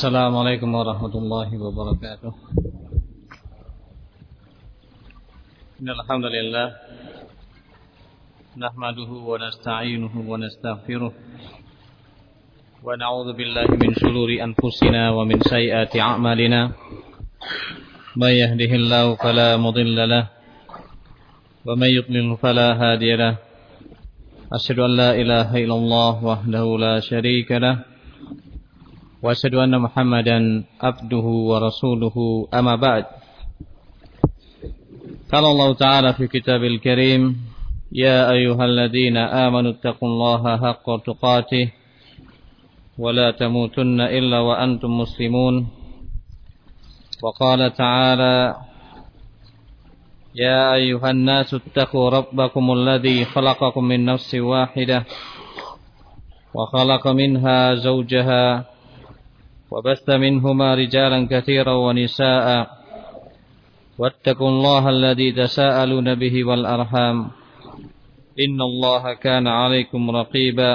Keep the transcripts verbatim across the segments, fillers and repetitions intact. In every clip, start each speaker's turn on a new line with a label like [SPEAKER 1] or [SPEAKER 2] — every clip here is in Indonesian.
[SPEAKER 1] Assalamualaikum warahmatullahi wabarakatuh. Innal hamdalillah nahmaduhu wa nasta'inuhu wa nastaghfiruh wa na'udzu billahi min shururi anfusina wa min sayyiati a'malina. May yahdihillahu fala mudilla lahu wa may yudlil fala hadiya lahu. Asyhadu an la ilaha illallah wahdahu la syarika lahu wa asyhadu anna Muhammadan abduhu wa rasuluhu, amma ba'd. Qala Allah Ta'ala fi kitabil karim, ya ayyuhalladzina amanu taqullaha haqqa tuqatih wa la tamutunna illa wa antum muslimun. Wa qala ta'ala, ya ayyuhan nasu ittaqu rabbakumul ladzi khalaqakum min nafsin wahidah wa khalaqa minha zawjaha وبث منهما رجالا كثيرا ونساء واتقوا الله الذي تساءلون به والأرحام إن الله كان عليكم رقيبا.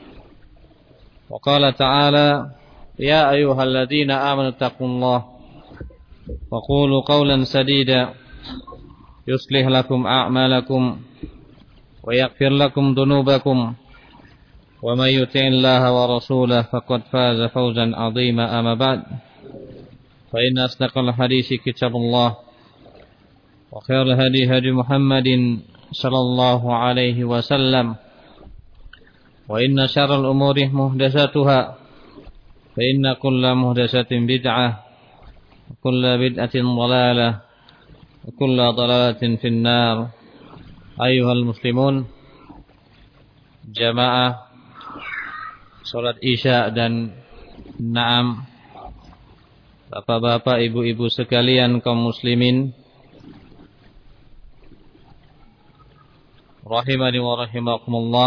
[SPEAKER 1] وقال تعالى يا أيها الذين آمنوا اتقوا الله وقولوا قولا سديدا يصلح لكم أعمالكم ويغفر لكم ذنوبكم ومن يطع الله ورسوله فقد فاز فوزا عظيما، أما بعد، فإن أصدق الحديث كتاب الله وخير الهدي هدي محمد صلى الله عليه وسلم وإن شر الأمور محدثاتها فإن كل محدثة بدعة وكل بدعة ضلالة وكل ضلالة في النار. أيها المسلمون، jamaah salat Isya dan Naam, bapak-bapak, ibu-ibu sekalian kaum muslimin rahimani wa rahimakumullah.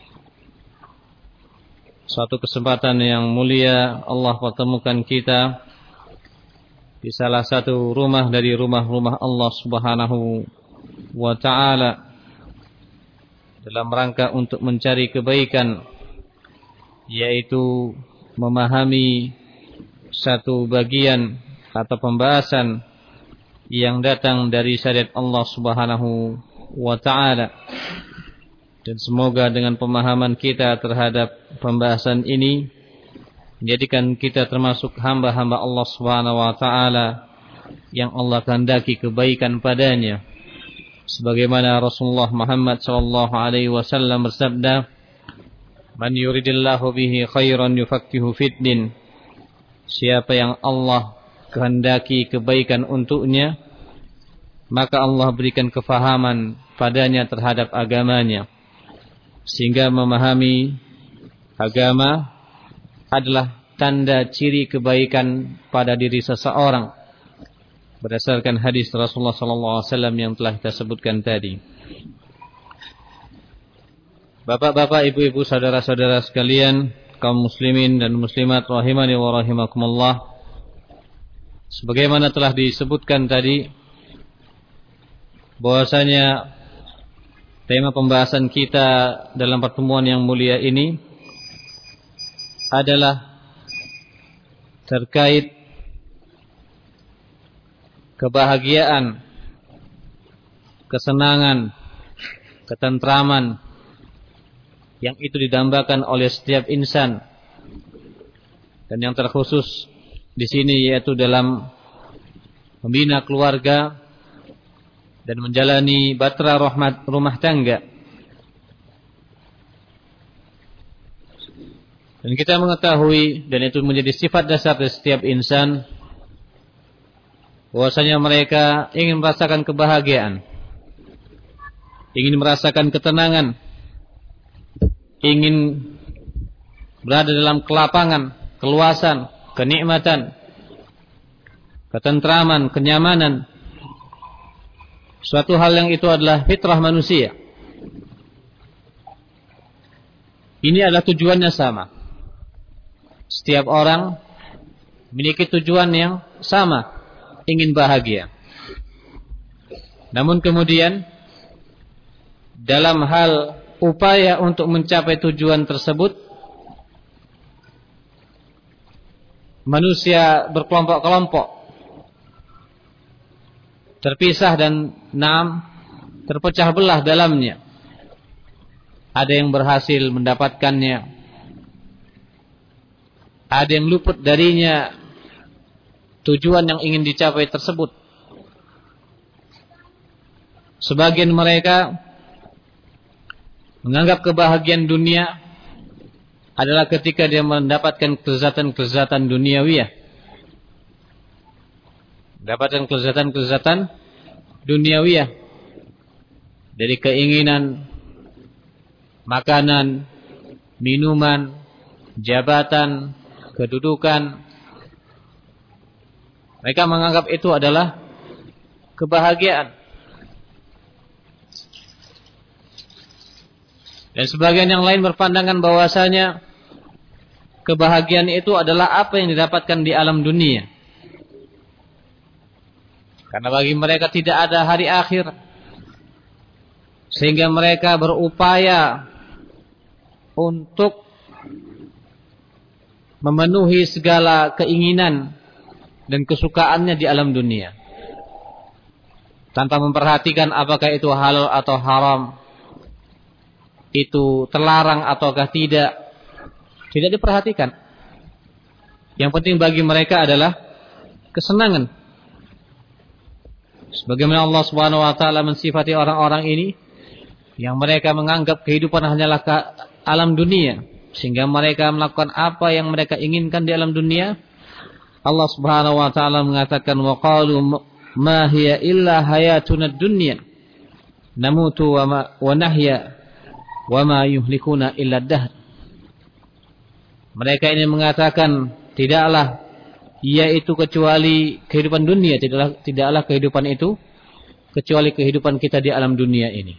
[SPEAKER 1] Suatu kesempatan yang mulia Allah pertemukan kita di salah satu rumah dari rumah-rumah Allah Subhanahu wa ta'ala dalam rangka untuk mencari kebaikan, yaitu memahami satu bagian atau pembahasan yang datang dari syariat Allah Subhanahu wa ta'ala. Dan semoga dengan pemahaman kita terhadap pembahasan ini menjadikan kita termasuk hamba-hamba Allah Subhanahu wa ta'ala yang Allah kehendaki kebaikan padanya. Sebagaimana Rasulullah Muhammad sallallahu alaihi wasallam bersabda, man yuridillahu bihi khairan yufaqihu fiddin. Siapa yang Allah kehendaki kebaikan untuknya, maka Allah berikan kefahaman padanya terhadap agamanya, sehingga memahami agama adalah tanda ciri kebaikan pada diri seseorang, berdasarkan hadis Rasulullah sallallahu alaihi wasallam yang telah kita sebutkan tadi. Bapak-bapak, ibu-ibu, saudara-saudara sekalian, kaum muslimin dan muslimat rahimani wa rahimakumullah. Sebagaimana telah disebutkan tadi, bahwasanya tema pembahasan kita dalam pertemuan yang mulia ini adalah terkait kebahagiaan, kesenangan, ketentraman yang itu didambakan oleh setiap insan, dan yang terkhusus di sini yaitu dalam membina keluarga dan menjalani batra rahmat rumah tangga. Dan kita mengetahui, dan itu menjadi sifat dasar dari setiap insan, bahwasanya mereka ingin merasakan kebahagiaan, ingin merasakan ketenangan, ingin berada dalam kelapangan, keluasan, kenikmatan, ketentraman, kenyamanan. Suatu hal yang itu adalah fitrah manusia. Ini adalah tujuannya sama. Setiap orang memiliki tujuan yang sama, ingin bahagia. Namun kemudian dalam hal upaya untuk mencapai tujuan tersebut, manusia berkelompok-kelompok, terpisah dan naam terpecah belah dalamnya. Ada yang berhasil mendapatkannya, ada yang luput darinya tujuan yang ingin dicapai tersebut. Sebagian mereka menganggap kebahagiaan dunia adalah ketika dia mendapatkan kelezatan-kelezatan duniawiyah. Mendapatkan kelezatan-kelezatan duniawiyah dari keinginan makanan, minuman, jabatan, kedudukan. Mereka menganggap itu adalah kebahagiaan. Dan sebagian yang lain berpandangan bahwasanya kebahagiaan itu adalah apa yang didapatkan di alam dunia. Karena bagi mereka tidak ada hari akhir, sehingga mereka berupaya untuk memenuhi segala keinginan dan kesukaannya di alam dunia, tanpa memperhatikan apakah itu halal atau haram, itu terlarang ataukah tidak, tidak diperhatikan. Yang penting bagi mereka adalah kesenangan. Sebagaimana Allah Subhanahu wa taala mensifati orang-orang ini yang mereka menganggap kehidupan hanyalah alam dunia, sehingga mereka melakukan apa yang mereka inginkan di alam dunia. Allah Subhanahu wa taala mengatakan, wa qalu ma hiya illa hayatuna dunya namutu wa ma wa nahya wa ma yuhlikuna illa dahr. Mereka ini mengatakan tidaklah ia itu kecuali kehidupan dunia, tidaklah tidaklah kehidupan itu kecuali kehidupan kita di alam dunia ini.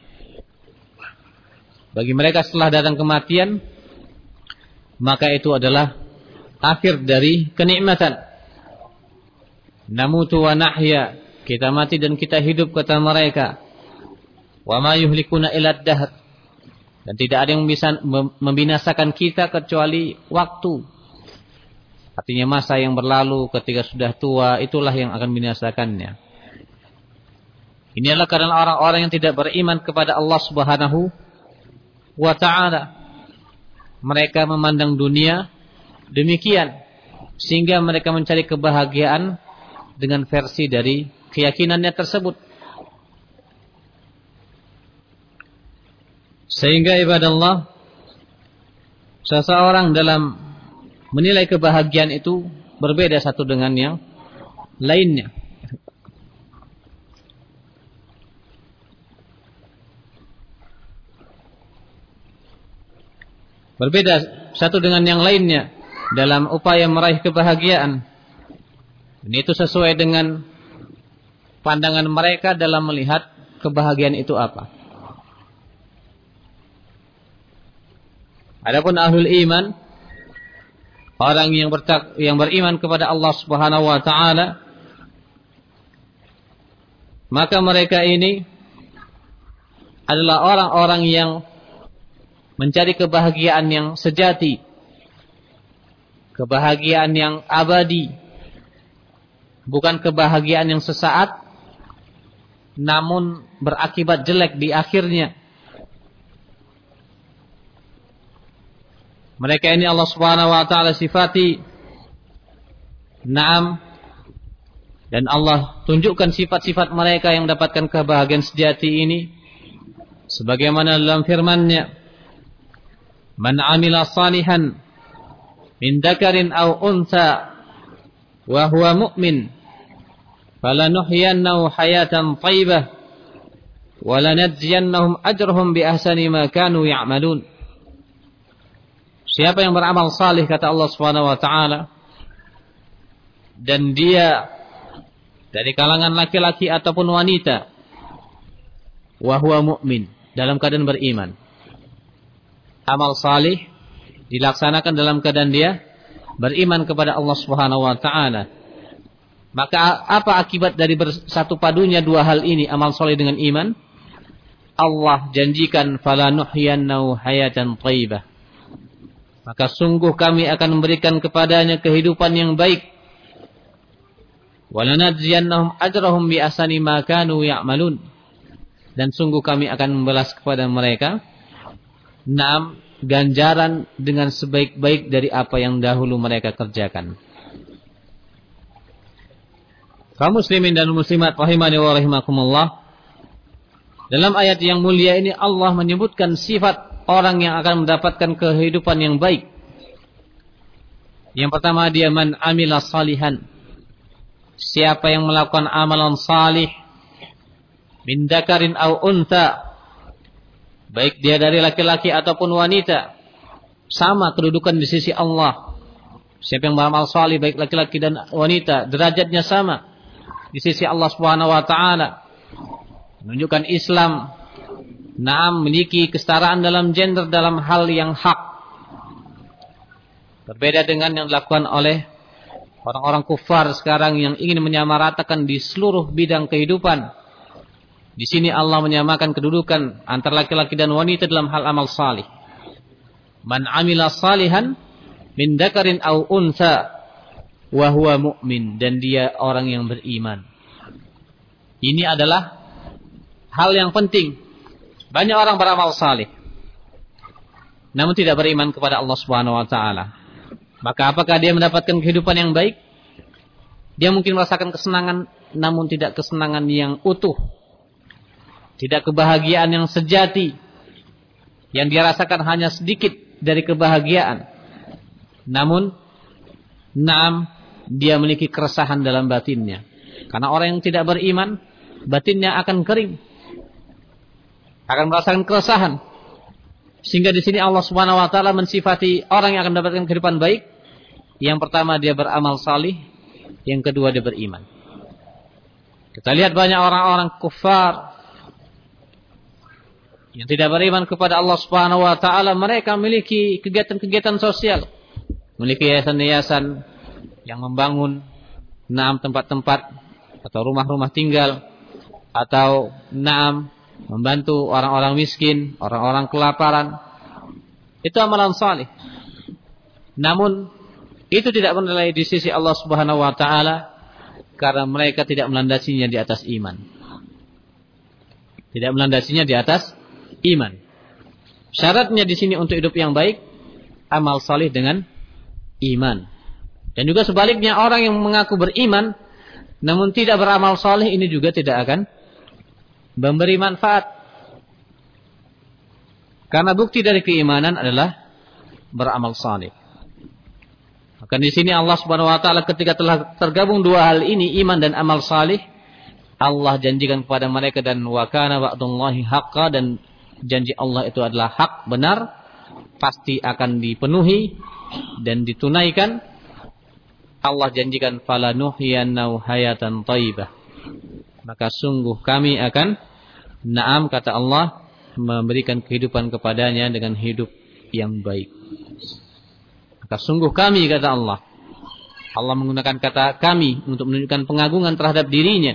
[SPEAKER 1] Bagi mereka setelah datang kematian, maka itu adalah akhir dari kenikmatan. Namutu wa nahya, kita mati dan kita hidup, kata mereka. Wa ma yuhlikuna illa dahr, dan tidak ada yang bisa membinasakan kita kecuali waktu. Artinya masa yang berlalu, ketika sudah tua, itulah yang akan membinasakannya. Ini adalah keadaan orang-orang yang tidak beriman kepada Allah Subhanahu wa ta'ala. Mereka memandang dunia demikian, sehingga mereka mencari kebahagiaan dengan versi dari keyakinannya tersebut. Sehingga ibadah Allah, seseorang dalam menilai kebahagiaan itu berbeda satu dengan yang lainnya. Berbeda satu dengan yang lainnya dalam upaya meraih kebahagiaan. Dan itu sesuai dengan pandangan mereka dalam melihat kebahagiaan itu apa. Adapun ahlul iman, orang yang bertak, yang beriman kepada Allah Subhanahu wa taala, maka mereka ini adalah orang-orang yang mencari kebahagiaan yang sejati, kebahagiaan yang abadi, bukan kebahagiaan yang sesaat namun berakibat jelek di akhirnya. Mereka ini Allah Subhanahu wa taala sifati na'am, dan Allah tunjukkan sifat-sifat mereka yang mendapatkan kebahagiaan sejati ini sebagaimana dalam firman-Nya, man 'amila salihan min dzakarin aw untha wa huwa mu'min falanuhyiyannahu hayatan thayyibah wa lanajziyannahum ajrahum bi ahsani ma kanu ya'malun. Siapa yang beramal salih, kata Allah Subhanahu wa taala, dan dia dari kalangan laki-laki ataupun wanita, wa huwa mu'min, dalam keadaan beriman. Amal salih dilaksanakan dalam keadaan dia beriman kepada Allah Subhanahu wa taala. Maka apa akibat dari bersatu padunya dua hal ini, amal salih dengan iman? Allah janjikan falanuhyiyannahu hayatan thayyibah. maka sungguh kami akan memberikan kepadanya kehidupan yang baik. Walanajziyannahum ajrahum bi ahsani ma kanu ya'malun. Dan sungguh kami akan membalas kepada mereka enam ganjaran dengan sebaik-baik dari apa yang dahulu mereka kerjakan. Kaum muslimin dan muslimat rahimani wa rahimakumullah, dalam ayat yang mulia ini Allah menyebutkan sifat orang yang akan mendapatkan kehidupan yang baik. Yang pertama, dia man amila salihan. Siapa yang melakukan amalan salih, min dzakarin aw untha, baik dia dari laki-laki ataupun wanita, sama kedudukan di sisi Allah. Siapa yang beramal salih baik laki-laki dan wanita, derajatnya sama di sisi Allah Subhanahu wa taala. Menunjukkan Islam naam memiliki kesetaraan dalam gender dalam hal yang hak. Berbeda dengan yang dilakukan oleh orang-orang kufar sekarang yang ingin menyamaratakan di seluruh bidang kehidupan. Di sini Allah menyamakan kedudukan antara laki-laki dan wanita dalam hal amal salih. Man amila salihan min dzakarin aw untha wa huwa mu'min, dan dia orang yang beriman. Ini adalah hal yang penting. Banyak orang beramal salih namun tidak beriman kepada Allah Subhanahu wa taala. Maka apakah dia mendapatkan kehidupan yang baik? Dia mungkin merasakan kesenangan namun tidak kesenangan yang utuh. Tidak kebahagiaan yang sejati. Yang dia rasakan hanya sedikit dari kebahagiaan. Namun naam, dia memiliki keresahan dalam batinnya. Karena orang yang tidak beriman, batinnya akan kering, akan merasakan keresahan. Sehingga di sini Allah Subhanahu wa taala mensifati orang yang akan mendapatkan kehidupan baik. Yang pertama, dia beramal salih. Yang kedua, dia beriman. Kita lihat banyak orang-orang kufar yang tidak beriman kepada Allah Subhanahu wa taala, mereka memiliki kegiatan-kegiatan sosial, memiliki yayasan-yayasan yang membangun enam tempat-tempat atau rumah-rumah tinggal, atau enam membantu orang-orang miskin, orang-orang kelaparan. Itu amalan salih. Namun itu tidak bernilai di sisi Allah Subhanahu wa taala karena mereka tidak melandasinya di atas iman. Tidak melandasinya di atas iman. Syaratnya di sini untuk hidup yang baik, amal salih dengan iman. Dan juga sebaliknya, orang yang mengaku beriman namun tidak beramal salih, ini juga tidak akan memberi manfaat. Karena bukti dari keimanan adalah beramal salih. Maka di sini Allah Subhanahu wa taala ketika telah tergabung dua hal ini, iman dan amal salih, Allah janjikan kepada mereka, dan wa kana wa'dullahi haqqan, dan janji Allah itu adalah hak, benar, pasti akan dipenuhi dan ditunaikan. Allah janjikan falanuhyiyannahu hayatan thayyibah. Maka sungguh kami akan, na'am kata Allah, memberikan kehidupan kepadanya dengan hidup yang baik. Maka sungguh kami kata Allah. Allah menggunakan kata kami untuk menunjukkan pengagungan terhadap dirinya.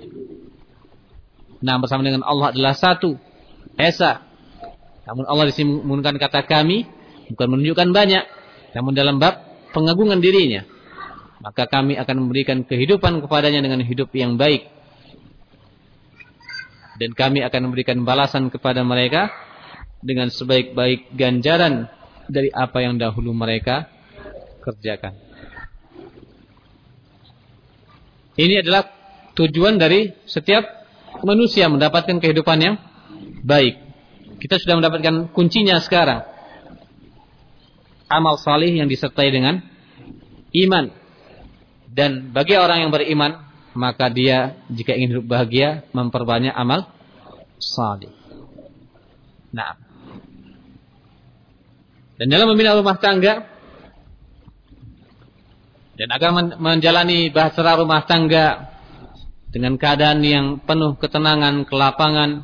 [SPEAKER 1] Nah, bersama dengan Allah adalah satu, Esa. Namun Allah di sini menggunakan kata kami bukan menunjukkan banyak, namun dalam bab pengagungan dirinya. Maka kami akan memberikan kehidupan kepadanya dengan hidup yang baik. Dan kami akan memberikan balasan kepada mereka dengan sebaik-baik ganjaran dari apa yang dahulu mereka kerjakan. Ini adalah tujuan dari setiap manusia mendapatkan kehidupan yang baik. Kita sudah mendapatkan kuncinya sekarang. Amal salih yang disertai dengan iman. Dan bagi orang yang beriman, maka dia jika ingin hidup bahagia, memperbanyak amal salih. Nah, dan dalam membina rumah tangga dan agar menjalani bahtera rumah tangga dengan keadaan yang penuh ketenangan, kelapangan,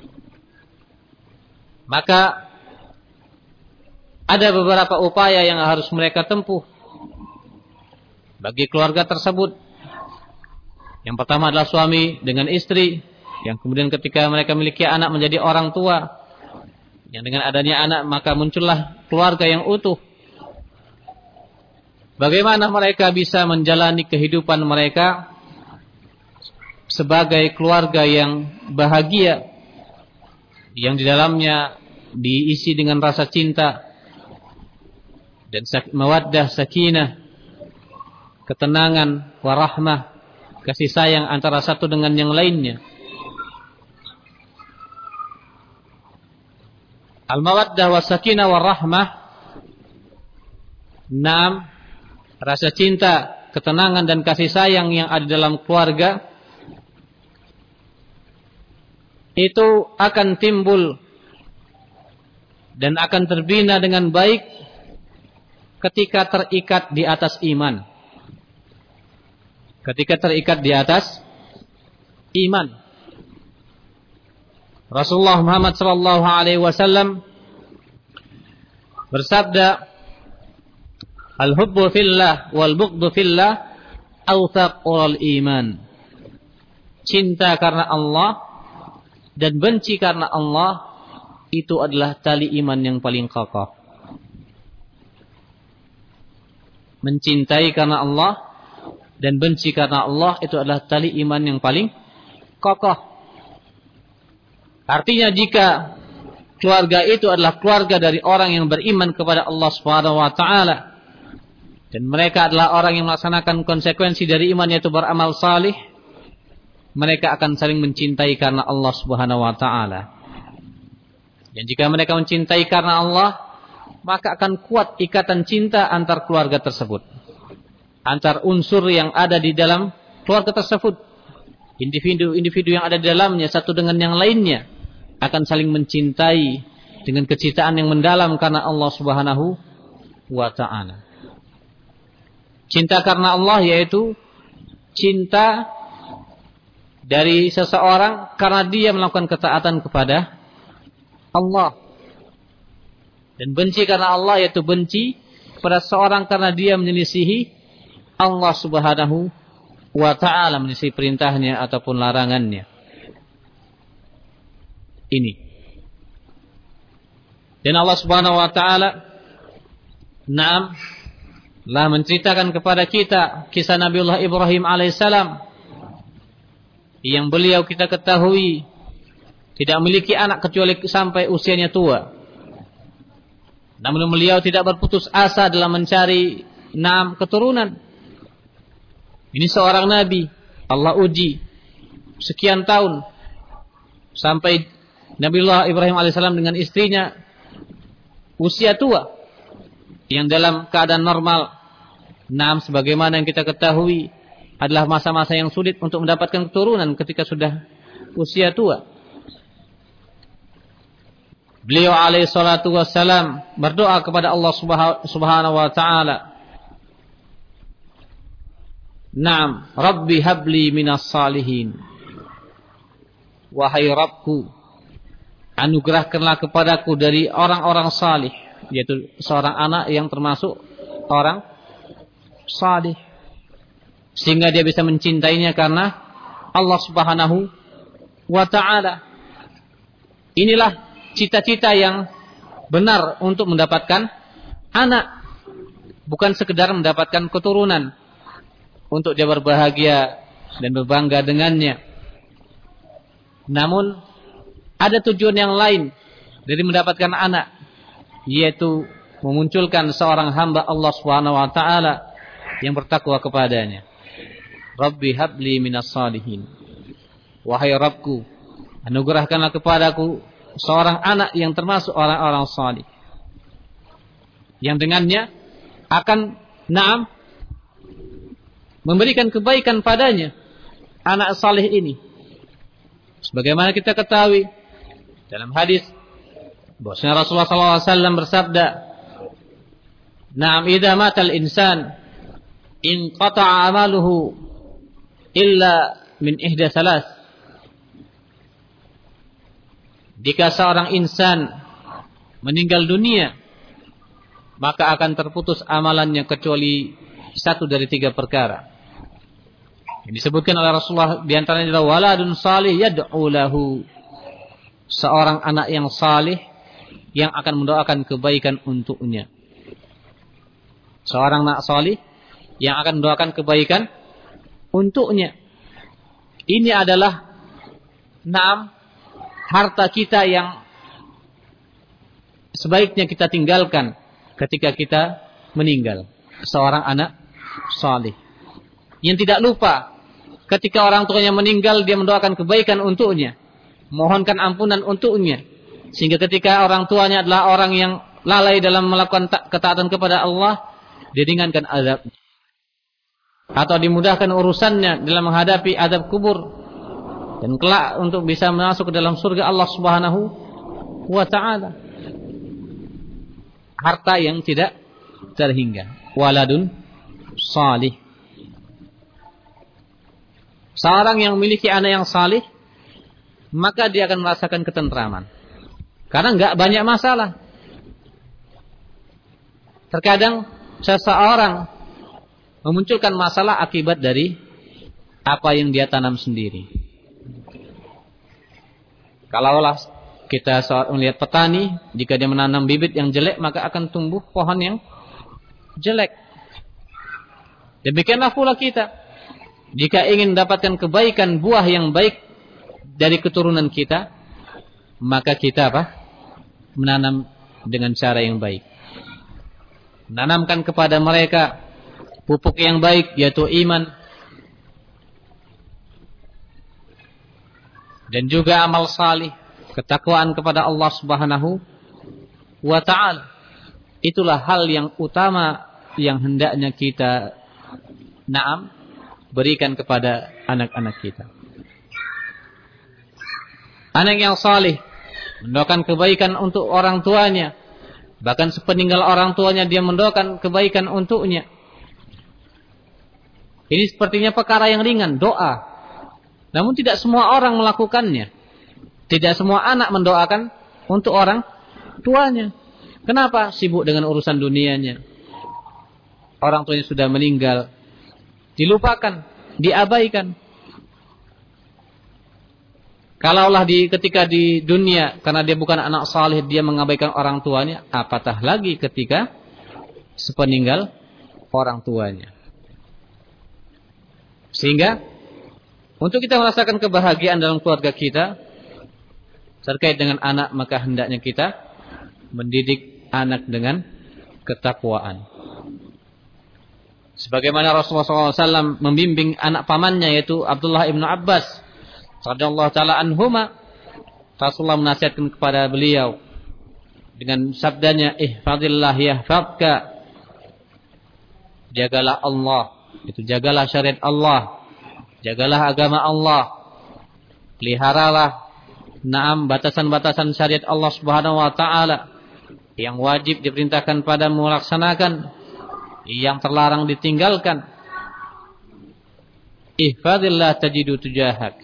[SPEAKER 1] maka ada beberapa upaya yang harus mereka tempuh bagi keluarga tersebut. Yang pertama adalah suami dengan istri, yang kemudian ketika mereka memiliki anak menjadi orang tua, yang dengan adanya anak maka muncullah keluarga yang utuh. bagaimana mereka bisa menjalani kehidupan mereka sebagai keluarga yang bahagia, yang di dalamnya diisi dengan rasa cinta dan mawaddah, sakinah, ketenangan, warahmah, kasih sayang antara satu dengan yang lainnya. Al-mawaddah was-sakinah warahmah, enam, rasa cinta, ketenangan dan kasih sayang yang ada dalam keluarga itu akan timbul dan akan terbina dengan baik ketika terikat di atas iman. Ketika terikat di atas iman. Rasulullah Muhammad sallallahu alaihi wasallam bersabda, "Al-hubbu fillah wal bughdu fillah awthaqul iman." Cinta karena Allah dan benci karena Allah itu adalah tali iman yang paling kokoh. Mencintai karena Allah dan benci karena Allah itu adalah tali iman yang paling kokoh. Artinya jika keluarga itu adalah keluarga dari orang yang beriman kepada Allah Subhanahu wa taala dan mereka adalah orang yang melaksanakan konsekuensi dari iman yaitu beramal salih, mereka akan saling mencintai karena Allah Subhanahu wa taala. Dan jika mereka mencintai karena Allah, maka akan kuat ikatan cinta antar keluarga tersebut. Antar unsur yang ada di dalam keluarga tersebut. Individu-individu yang ada di dalamnya satu dengan yang lainnya akan saling mencintai dengan kecintaan yang mendalam karena Allah Subhanahu wa taala. Cinta karena Allah yaitu cinta dari seseorang karena dia melakukan ketaatan kepada Allah. Dan benci karena Allah yaitu benci pada seorang karena dia menyelisihi Allah Subhanahu wa ta'ala, menyelisihi perintahnya ataupun larangannya. Ini. Dan Allah Subhanahu wa ta'ala Naam telah menceritakan kepada kita kisah Nabiullah Ibrahim alaihissalam yang beliau kita ketahui tidak memiliki anak kecuali sampai usianya tua. Namun beliau tidak berputus asa dalam mencari enam keturunan. Ini seorang nabi, Allah uji sekian tahun sampai Nabiullah Ibrahim alaihissalam dengan istrinya usia tua yang dalam keadaan normal. Enam, sebagaimana yang kita ketahui adalah masa-masa yang sulit untuk mendapatkan keturunan ketika sudah usia tua. Beliau alaihi salatu wassalam berdoa kepada Allah Subhanahu wa taala. Naam, Rabbi habli minas salihin. Wahai Rabbku, anugerahkanlah kepadaku dari orang-orang salih, yaitu seorang anak yang termasuk orang salih, sehingga dia bisa mencintainya karena Allah Subhanahu wa taala. Inilah cita-cita yang benar untuk mendapatkan anak, bukan sekedar mendapatkan keturunan untuk dia berbahagia dan berbangga dengannya. Namun ada tujuan yang lain dari mendapatkan anak, yaitu memunculkan seorang hamba Allah Subhanahu wa taala yang bertakwa kepadanya. Rabbi habli minas salihin. Wahai Rabbku, anugerahkanlah kepadaku seorang anak yang termasuk orang-orang salih, yang dengannya akan naam memberikan kebaikan padanya anak salih ini. Sebagaimana kita ketahui dalam hadis bahwasanya Rasulullah sallallahu alaihi wasallam bersabda, "Na'am idza matal insan in qata'a amaluhu illa min ihda salas." Jika seorang insan meninggal dunia, maka akan terputus amalannya kecuali satu dari tiga perkara. Yang disebutkan oleh Rasulullah di antaranya adalah waladun salih yad'u lahu. Seorang anak yang salih yang akan mendoakan kebaikan untuknya. Seorang anak salih yang akan mendoakan kebaikan untuknya. Ini adalah naam harta kita yang sebaiknya kita tinggalkan ketika kita meninggal. Seorang anak salih yang tidak lupa ketika orang tuanya meninggal, dia mendoakan kebaikan untuknya, mohonkan ampunan untuknya, sehingga ketika orang tuanya adalah orang yang lalai dalam melakukan ketaatan kepada Allah, diringankan azab atau dimudahkan urusannya dalam menghadapi azab kubur dan kelak untuk bisa masuk ke dalam surga Allah Subhanahu wa taala. Harta yang tidak terhingga, waladun salih. Seorang yang memiliki anak yang salih, maka dia akan merasakan ketentraman. Karena enggak banyak masalah. Terkadang seseorang memunculkan masalah akibat dari apa yang dia tanam sendiri. Kalaulah kita melihat petani, jika dia menanam bibit yang jelek, maka akan tumbuh pohon yang jelek. Demikianlah pula kita. Jika ingin mendapatkan kebaikan, buah yang baik dari keturunan kita, maka kita apa? Menanam dengan cara yang baik. Menanamkan kepada mereka pupuk yang baik, yaitu iman. Dan juga amal salih, ketakwaan kepada Allah Subhanahu wa ta'ala. Itulah hal yang utama yang hendaknya kita naam berikan kepada anak-anak kita. Anak yang salih mendoakan kebaikan untuk orang tuanya, bahkan sepeninggal orang tuanya dia mendoakan kebaikan untuknya. Ini sepertinya perkara yang ringan, doa. Namun tidak semua orang melakukannya. Tidak semua anak mendoakan untuk orang tuanya. Kenapa? Sibuk dengan urusan dunianya. Orang tuanya sudah meninggal, dilupakan, diabaikan. Kalaulah di ketika di dunia karena dia bukan anak saleh, dia mengabaikan orang tuanya, apatah lagi ketika sepeninggal orang tuanya. Sehingga untuk kita merasakan kebahagiaan dalam keluarga kita terkait dengan anak, maka hendaknya kita mendidik anak dengan ketakwaan. Sebagaimana Rasulullah shallallahu alaihi wasallam membimbing anak pamannya, yaitu Abdullah ibnu Abbas radhiyallahu taala anhuma. Rasulullah menasihatkan kepada beliau dengan sabdanya, ihfazillah yahfazka. Jagalah Allah, itu jagalah syariat Allah, jagalah agama Allah, peliharalah naam batasan-batasan syariat Allah Subhanahu wa taala yang wajib diperintahkan padamu melaksanakan, yang terlarang ditinggalkan. Ihfazillah tajidu tujahak.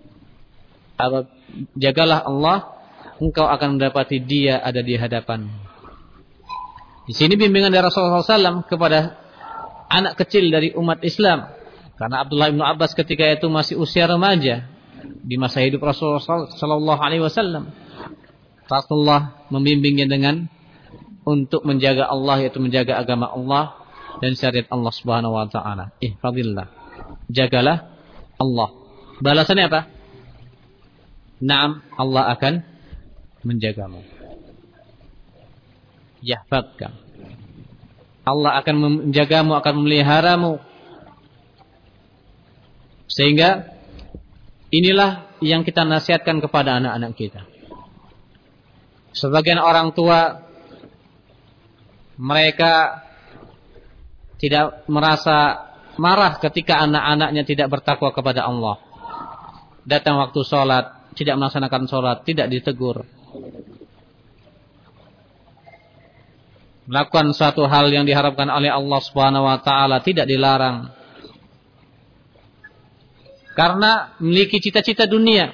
[SPEAKER 1] Jagalah Allah, engkau akan mendapati Dia ada di hadapan. Di sini bimbingan dari Rasulullah shallallahu alaihi wasallam kepada anak kecil dari umat Islam. Karena Abdullah bin Abbas ketika itu masih usia remaja di masa hidup Rasulullah shallallahu alaihi wasallam. Rasulullah membimbingnya dengan untuk menjaga Allah, yaitu menjaga agama Allah dan syariat Allah Subhanahu wa taala. Ihfazillah. Jagalah Allah. Balasannya apa? Naam, Allah akan menjagamu. Yahfazka. Allah akan menjagamu, akan memeliharamu. Sehingga inilah yang kita nasihatkan kepada anak-anak kita. Sebagian orang tua mereka tidak merasa marah ketika anak-anaknya tidak bertakwa kepada Allah. Datang waktu sholat, tidak melaksanakan sholat, tidak ditegur. Melakukan suatu hal yang diharapkan oleh Allah Subhanahu wa taala, tidak dilarang. Karena memiliki cita-cita dunia,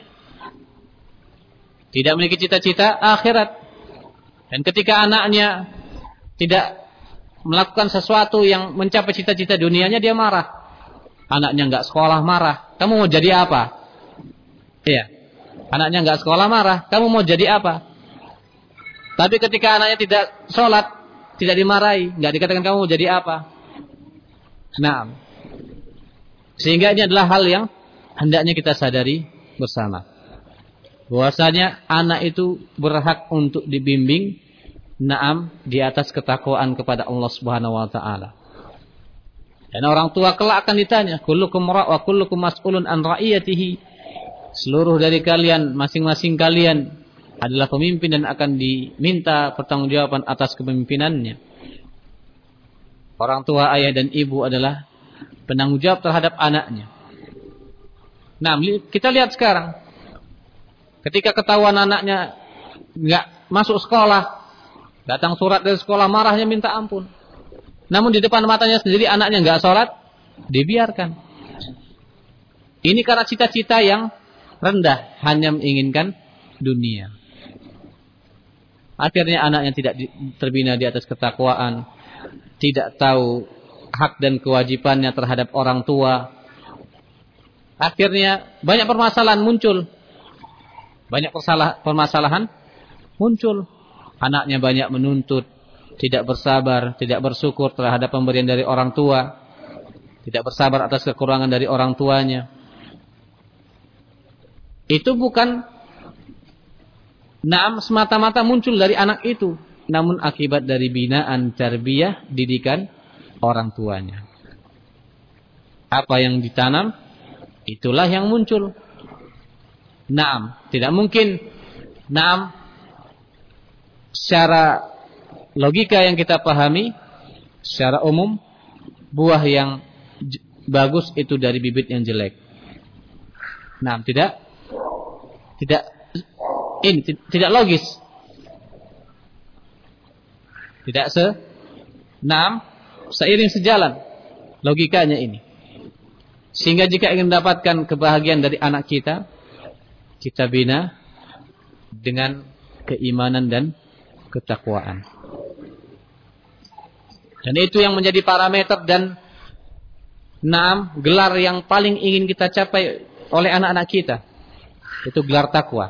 [SPEAKER 1] tidak memiliki cita-cita akhirat. Dan ketika anaknya tidak melakukan sesuatu yang mencapai cita-cita dunianya, dia marah. Anaknya enggak sekolah, marah. Kamu mau jadi apa? Iya. Anaknya enggak sekolah, marah. Kamu mau jadi apa? Tapi ketika anaknya tidak sholat, tidak dimarahi, nggak dikatakan kamu jadi apa. Nah, sehingga ini adalah hal yang hendaknya kita sadari bersama. Bahwasanya anak itu berhak untuk dibimbing, naam, di atas ketakwaan kepada Allah Subhanahu wa taala. Dan orang tua kelak akan ditanya, kullukum ra' wa kullukum mas'ulun an ra'iyatihi. Seluruh dari kalian, masing-masing kalian adalah pemimpin dan akan diminta pertanggungjawaban atas kepemimpinannya. Orang tua, ayah dan ibu adalah penanggung jawab terhadap anaknya. Nah, kita lihat sekarang. Ketika ketahuan anaknya enggak masuk sekolah, datang surat dari sekolah, marahnya minta ampun. Namun di depan matanya sendiri anaknya enggak sholat, dibiarkan. Ini karena cita-cita yang rendah, hanya menginginkan dunia. Akhirnya anaknya tidak terbina di atas ketakwaan, tidak tahu hak dan kewajibannya terhadap orang tua. Akhirnya banyak permasalahan muncul. Banyak permasalahan muncul. Anaknya banyak menuntut, tidak bersabar, tidak bersyukur terhadap pemberian dari orang tua, tidak bersabar atas kekurangan dari orang tuanya. Itu bukan naam semata-mata muncul dari anak itu, namun akibat dari binaan tarbiyah, didikan orang tuanya. Apa yang ditanam, itulah yang muncul. Naam, tidak mungkin naam secara logika yang kita pahami secara umum buah yang bagus itu dari bibit yang jelek. Naam, tidak tidak ini tidak logis. Tidak se naam seiring sejalan logikanya ini. Sehingga jika ingin mendapatkan kebahagiaan dari anak kita, kita bina dengan keimanan dan ketakwaan. Dan itu yang menjadi parameter dan naam gelar yang paling ingin kita capai oleh anak-anak kita. Itu gelar takwa.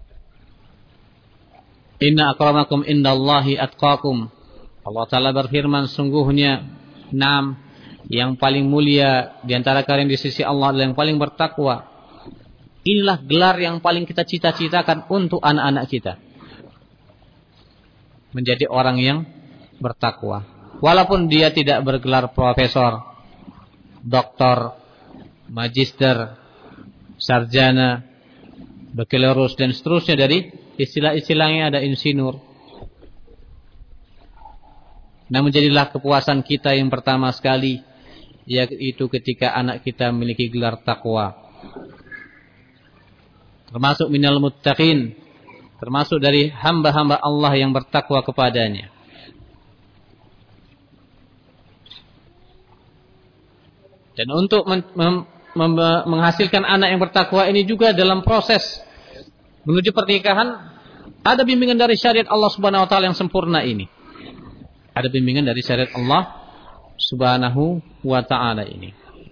[SPEAKER 1] Inna akramakum indallahi atqakum. Allah Ta'ala berfirman, sungguhnya naam yang paling mulia di antara kalian di sisi Allah adalah yang paling bertakwa. Inilah gelar yang paling kita cita-citakan untuk anak-anak kita. Menjadi orang yang bertakwa. Walaupun dia tidak bergelar profesor, doktor, magister, sarjana, bakalorus dan seterusnya dari istilah-istilahnya ada insinyur. Namun jadilah kepuasan kita yang pertama sekali, yaitu ketika anak kita memiliki gelar takwa. Termasuk minal muttaqin, termasuk dari hamba-hamba Allah yang bertakwa kepadanya. Dan untuk men- mem- mem- menghasilkan anak yang bertakwa ini juga dalam proses menuju pernikahan ada bimbingan dari syariat Allah Subhanahu wa taala yang sempurna ini. Ada bimbingan dari syariat Allah Subhanahu wa taala ini.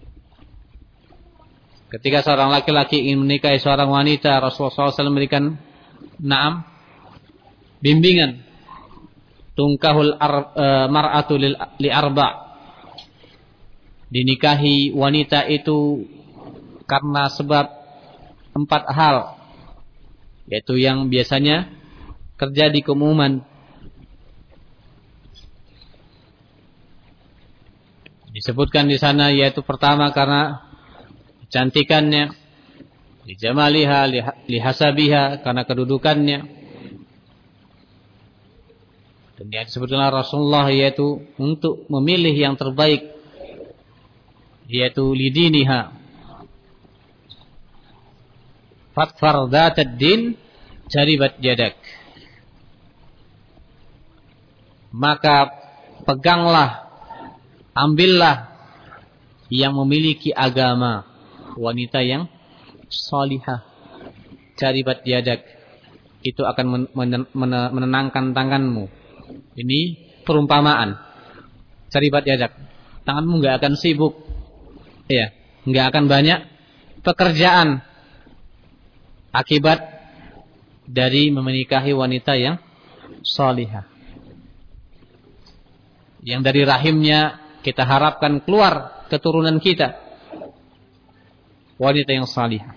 [SPEAKER 1] Ketika seorang laki-laki ingin menikahi seorang wanita, Rasulullah shallallahu alaihi wasallam memberikan naam bimbingan. Tungkahul ar- e, mar'atu lil, li arba'. Dinikahi wanita itu karena sebab empat hal, yaitu yang biasanya terjadi keumuman. Disebutkan di sana yaitu pertama karena kecantikannya, lijamaliha, lihasabiha, karena kedudukannya. Dan yang disebutkan Rasulullah yaitu untuk memilih yang terbaik, yaitu lidiniha. Fatfar dzatad din jaribat yadak. Maka peganglah, ambillah yang memiliki agama, wanita yang salihah. Jaribat yadak, itu akan menenangkan tanganmu. Ini perumpamaan. Jaribat yadak, tanganmu enggak akan sibuk. Ya, enggak akan banyak pekerjaan akibat dari menikahi wanita yang salihah. yang dari rahimnya kita harapkan keluar keturunan kita, wanita yang salihah.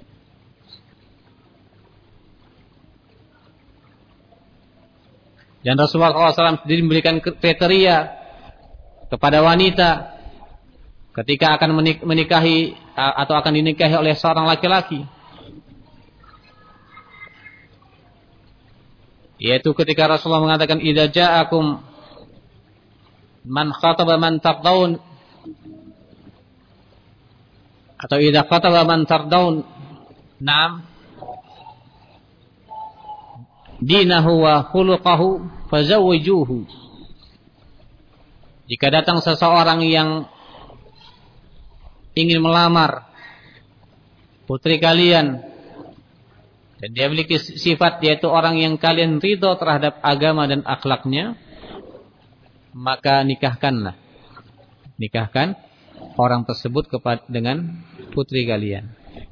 [SPEAKER 1] Dan Rasulullah shallallahu alaihi wasallam sendiri memberikan kriteria kepada wanita ketika akan menikahi atau akan dinikahi oleh seorang laki-laki, yaitu ketika Rasulullah mengatakan idza ja'akum man khataba man tardawun, atau idza khataba man tardawun na'am dinahu wa khuluquhu fazawwijuhu. Jika datang seseorang yang ingin melamar putri kalian dan dia memiliki sifat yaitu orang yang kalian ridho terhadap agama dan akhlaknya, maka nikahkanlah. Nikahkan orang tersebut kepada dengan putri kalian.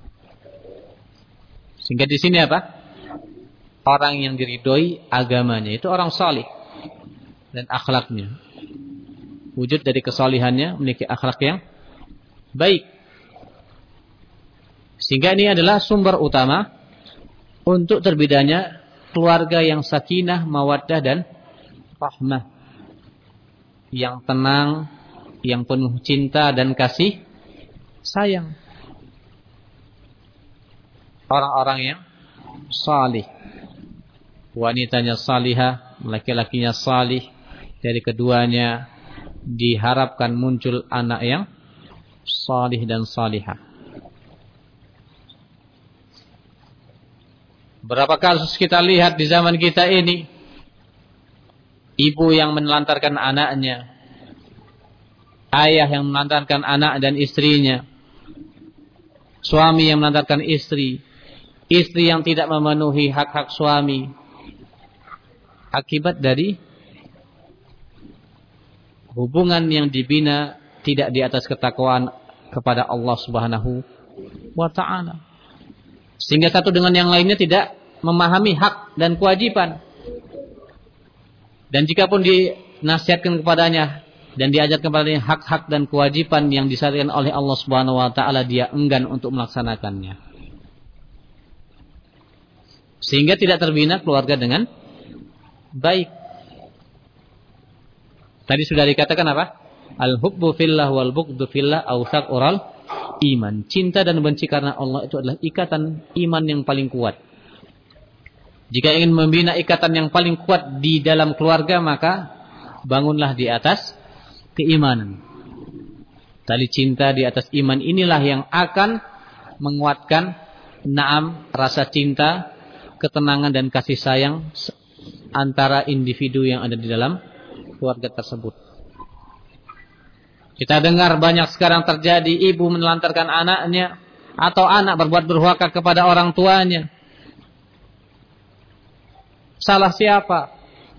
[SPEAKER 1] Sehingga di sini apa? Orang yang diridhoi agamanya itu orang salih dan akhlaknya. Wujud dari kesalihannya, memiliki akhlak yang baik. Sehingga ini adalah sumber utama untuk terbitanya keluarga yang sakinah, mawaddah dan rahmah, yang tenang, yang penuh cinta dan kasih sayang. Orang-orang yang salih, wanitanya salihah, laki-lakinya salih, dari keduanya diharapkan muncul anak yang salih dan salihah. Berapa kasus kita lihat di zaman kita ini, ibu yang menelantarkan anaknya, ayah yang menelantarkan anak dan istrinya, suami yang menelantarkan istri, istri yang tidak memenuhi hak-hak suami, akibat dari hubungan yang dibina tidak di atas ketakwaan kepada Allah Subhanahu wa ta'ala. Sehingga satu dengan yang lainnya tidak memahami hak dan kewajiban. Dan jika pun dinasihatkan kepadanya dan diajarkan kepadanya hak-hak dan kewajiban yang disyariatkan oleh Allah Subhanahu wa ta'ala, dia enggan untuk melaksanakannya. Sehingga tidak terbina keluarga dengan baik. Tadi sudah dikatakan apa? Al-hubbu fillah wal bughdu fillah awsaq oral iman. Cinta dan benci karena Allah itu adalah ikatan iman yang paling kuat. Jika ingin membina ikatan yang paling kuat di dalam keluarga, maka bangunlah di atas keimanan. Tali cinta di atas iman inilah yang akan menguatkan naam rasa cinta, ketenangan dan kasih sayang antara individu yang ada di dalam keluarga tersebut. Kita dengar banyak sekarang terjadi ibu menelantarkan anaknya atau anak berbuat durhaka kepada orang tuanya. Salah siapa?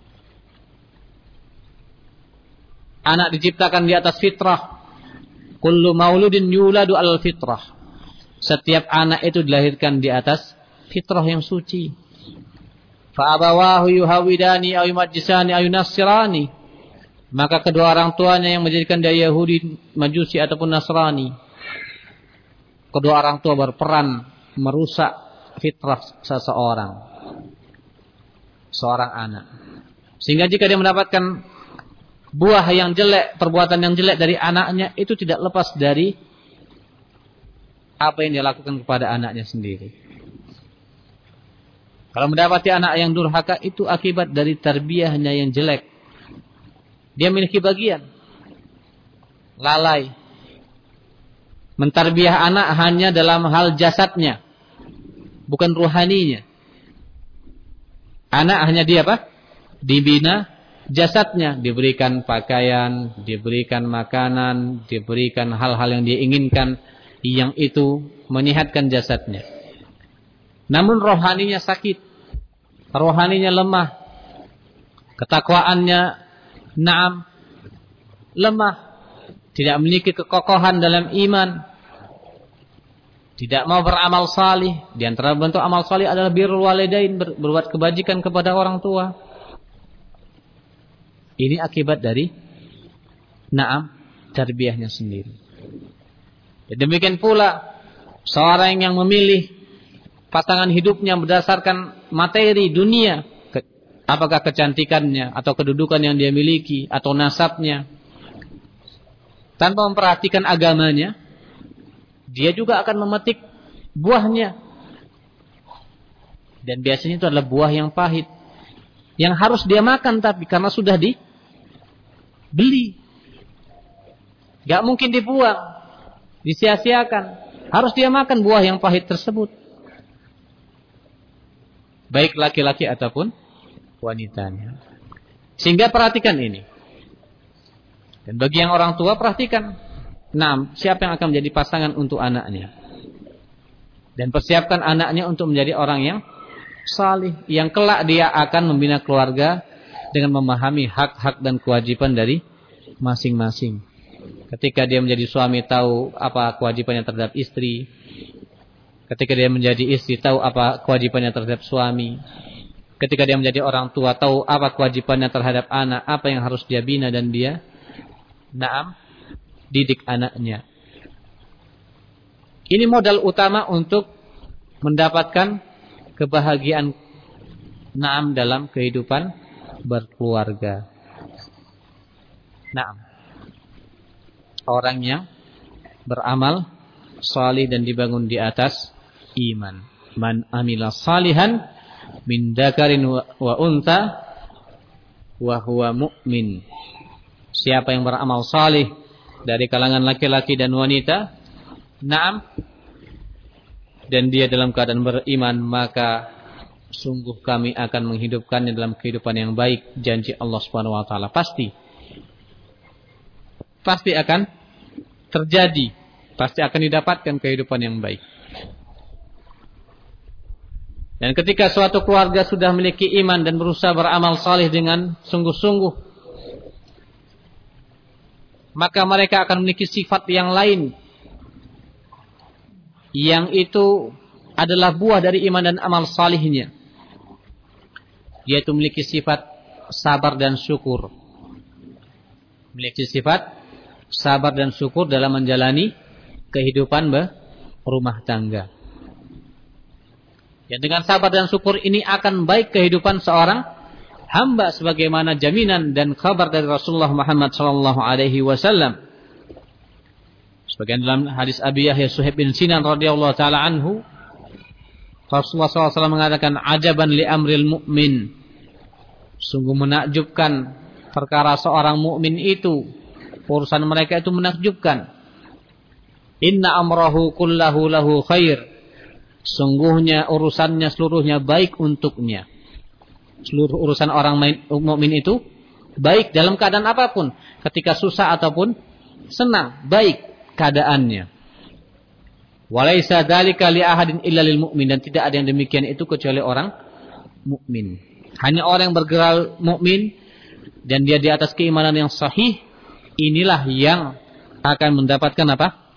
[SPEAKER 1] Anak diciptakan di atas fitrah. Kullu mauludin yuladu alal fitrah. Setiap anak itu dilahirkan di atas fitrah yang suci. Fa abawahu yuhawidani aw yumajjisani aw yunassirani. Maka kedua orang tuanya yang menjadikan dia Yahudi, Majusi ataupun Nasrani, kedua orang tua berperan merusak fitrah seseorang, seorang anak. Sehingga jika dia mendapatkan buah yang jelek, perbuatan yang jelek dari anaknya, itu tidak lepas dari apa yang dia lakukan kepada anaknya sendiri. Kalau mendapati anak yang durhaka, itu akibat dari tarbiyahnya yang jelek. Dia memiliki bagian lalai, mentarbiyah anak hanya dalam hal jasadnya, bukan ruhaninya. Anak hanya dia apa? Dibina jasadnya, diberikan pakaian, diberikan makanan, diberikan hal-hal yang dia inginkan, yang itu menyehatkan jasadnya. Namun rohaninya sakit, rohaninya lemah, ketakwaannya naam lemah, tidak memiliki kekokohan dalam iman, tidak mau beramal salih. Di antara bentuk amal salih adalah birrul walidain, ber, berbuat kebajikan kepada orang tua. Ini akibat dari Naam, tarbiyahnya sendiri. Demikian pula seorang yang memilih pasangan hidupnya berdasarkan materi dunia, apakah kecantikannya atau kedudukan yang dia miliki atau nasabnya, tanpa memperhatikan agamanya, dia juga akan memetik buahnya. Dan biasanya itu adalah buah yang pahit, yang harus dia makan, tapi karena sudah dibeli, gak mungkin dibuang, disia-siakan, harus dia makan buah yang pahit tersebut, baik laki-laki ataupun wanitanya. Sehingga perhatikan ini. Dan bagi yang orang tua, perhatikan, nah, siapa yang akan menjadi pasangan untuk anaknya, dan persiapkan anaknya untuk menjadi orang yang salih, yang kelak dia akan membina keluarga dengan memahami hak-hak dan kewajiban dari masing-masing. Ketika dia menjadi suami, tahu apa kewajibannya terhadap istri. Ketika dia menjadi istri, tahu apa kewajibannya terhadap suami. Ketika dia menjadi orang tua, tahu apa kewajibannya terhadap anak, apa yang harus dia bina dan dia naam didik anaknya. Ini modal utama untuk mendapatkan kebahagiaan naam dalam kehidupan berkeluarga. Naam. Orang yang beramal salih dan dibangun di atas iman. Man amila salihan min dzakarin wa untha wa huwa mu'min. Siapa yang beramal salih dari kalangan laki-laki dan wanita, naam, dan dia dalam keadaan beriman, maka sungguh kami akan menghidupkannya dalam kehidupan yang baik. Janji Allah Subhanahu wa taala pasti pasti akan terjadi, pasti akan didapatkan kehidupan yang baik. Dan ketika suatu keluarga sudah memiliki iman dan berusaha beramal saleh dengan sungguh-sungguh, maka mereka akan memiliki sifat yang lain, yang itu adalah buah dari iman dan amal salihnya, yaitu memiliki sifat sabar dan syukur. Memiliki sifat sabar dan syukur dalam menjalani kehidupan berumah tangga. Dan dengan sabar dan syukur ini akan baik kehidupan seorang hamba, sebagaimana jaminan dan kabar dari Rasulullah Muhammad sallallahu alaihi wasallam. Sebagian dalam hadis Abi Yahya Suhaib bin Sinan radhiyallahu taala anhu, Rasulullah sallallahu alaihi wasallam mengatakan, ajaban li amril mu'min. Sungguh menakjubkan perkara seorang mukmin itu, urusan mereka itu menakjubkan. Inna amrahu kullahu lahu khair. Sungguhnya urusannya seluruhnya baik untuknya. Seluruh urusan orang mukmin itu baik dalam keadaan apapun, ketika susah ataupun senang, baik keadaannya. Walaysa dzalika li ahadin illa lil mu'min, dan tidak ada yang demikian itu kecuali orang mukmin. Hanya orang yang bergerak mukmin dan dia di atas keimanan yang sahih, inilah yang akan mendapatkan apa?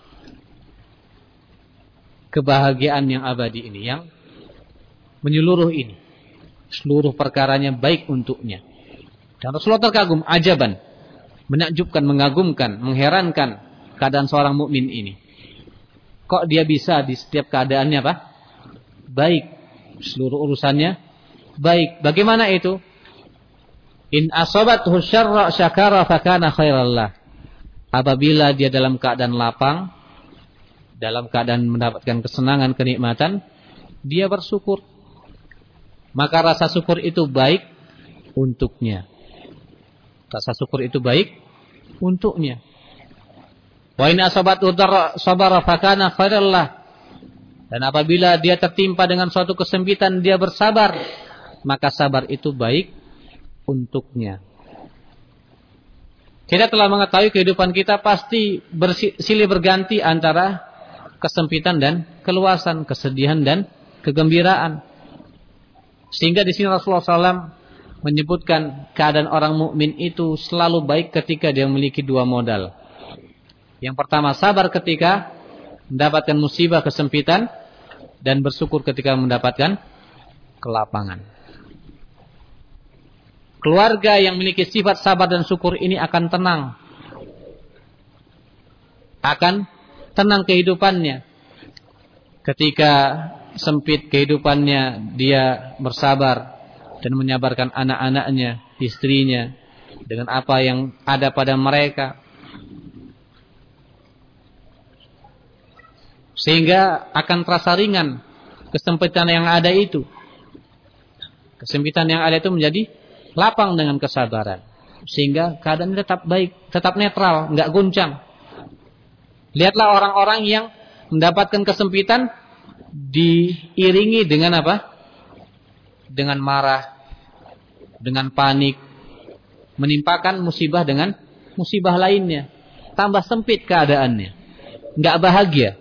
[SPEAKER 1] Kebahagiaan yang abadi ini, yang menyeluruh ini. Seluruh perkaranya baik untuknya. Dan Rasulullah terkagum, ajaban, menakjubkan, mengagumkan, mengherankan keadaan seorang mukmin ini. Kok dia bisa di setiap keadaannya apa? Baik. Seluruh urusannya baik. Bagaimana itu? In asabathu syarra syakara fakana khairallah. Apabila dia dalam keadaan lapang, dalam keadaan mendapatkan kesenangan, kenikmatan, dia bersyukur, maka rasa syukur itu baik untuknya. Rasa syukur itu baik untuknya. Wa in asabathu darra sabara fakana khairallah. Dan apabila dia tertimpa dengan suatu kesempitan, dia bersabar, maka sabar itu baik untuknya. Kita telah mengetahui kehidupan kita pasti bersilih berganti antara kesempitan dan keluasan, kesedihan dan kegembiraan. Sehingga di sini Rasulullah shallallahu alaihi wasallam menyebutkan keadaan orang mukmin itu selalu baik ketika dia memiliki dua modal. Yang pertama, sabar ketika mendapatkan musibah, kesempitan, dan bersyukur ketika mendapatkan kelapangan. Keluarga yang memiliki sifat sabar dan syukur ini akan tenang, akan tenang kehidupannya. Ketika sempit kehidupannya, dia bersabar dan menyabarkan anak-anaknya, istrinya, dengan apa yang ada pada mereka. Sehingga akan terasa ringan kesempitan yang ada itu. Kesempitan yang ada itu menjadi lapang dengan kesabaran. Sehingga keadaan tetap baik, tetap netral, enggak guncang. Lihatlah orang-orang yang mendapatkan kesempitan diiringi dengan apa? Dengan marah, dengan panik, menimpakan musibah dengan musibah lainnya. Tambah sempit keadaannya, enggak bahagia.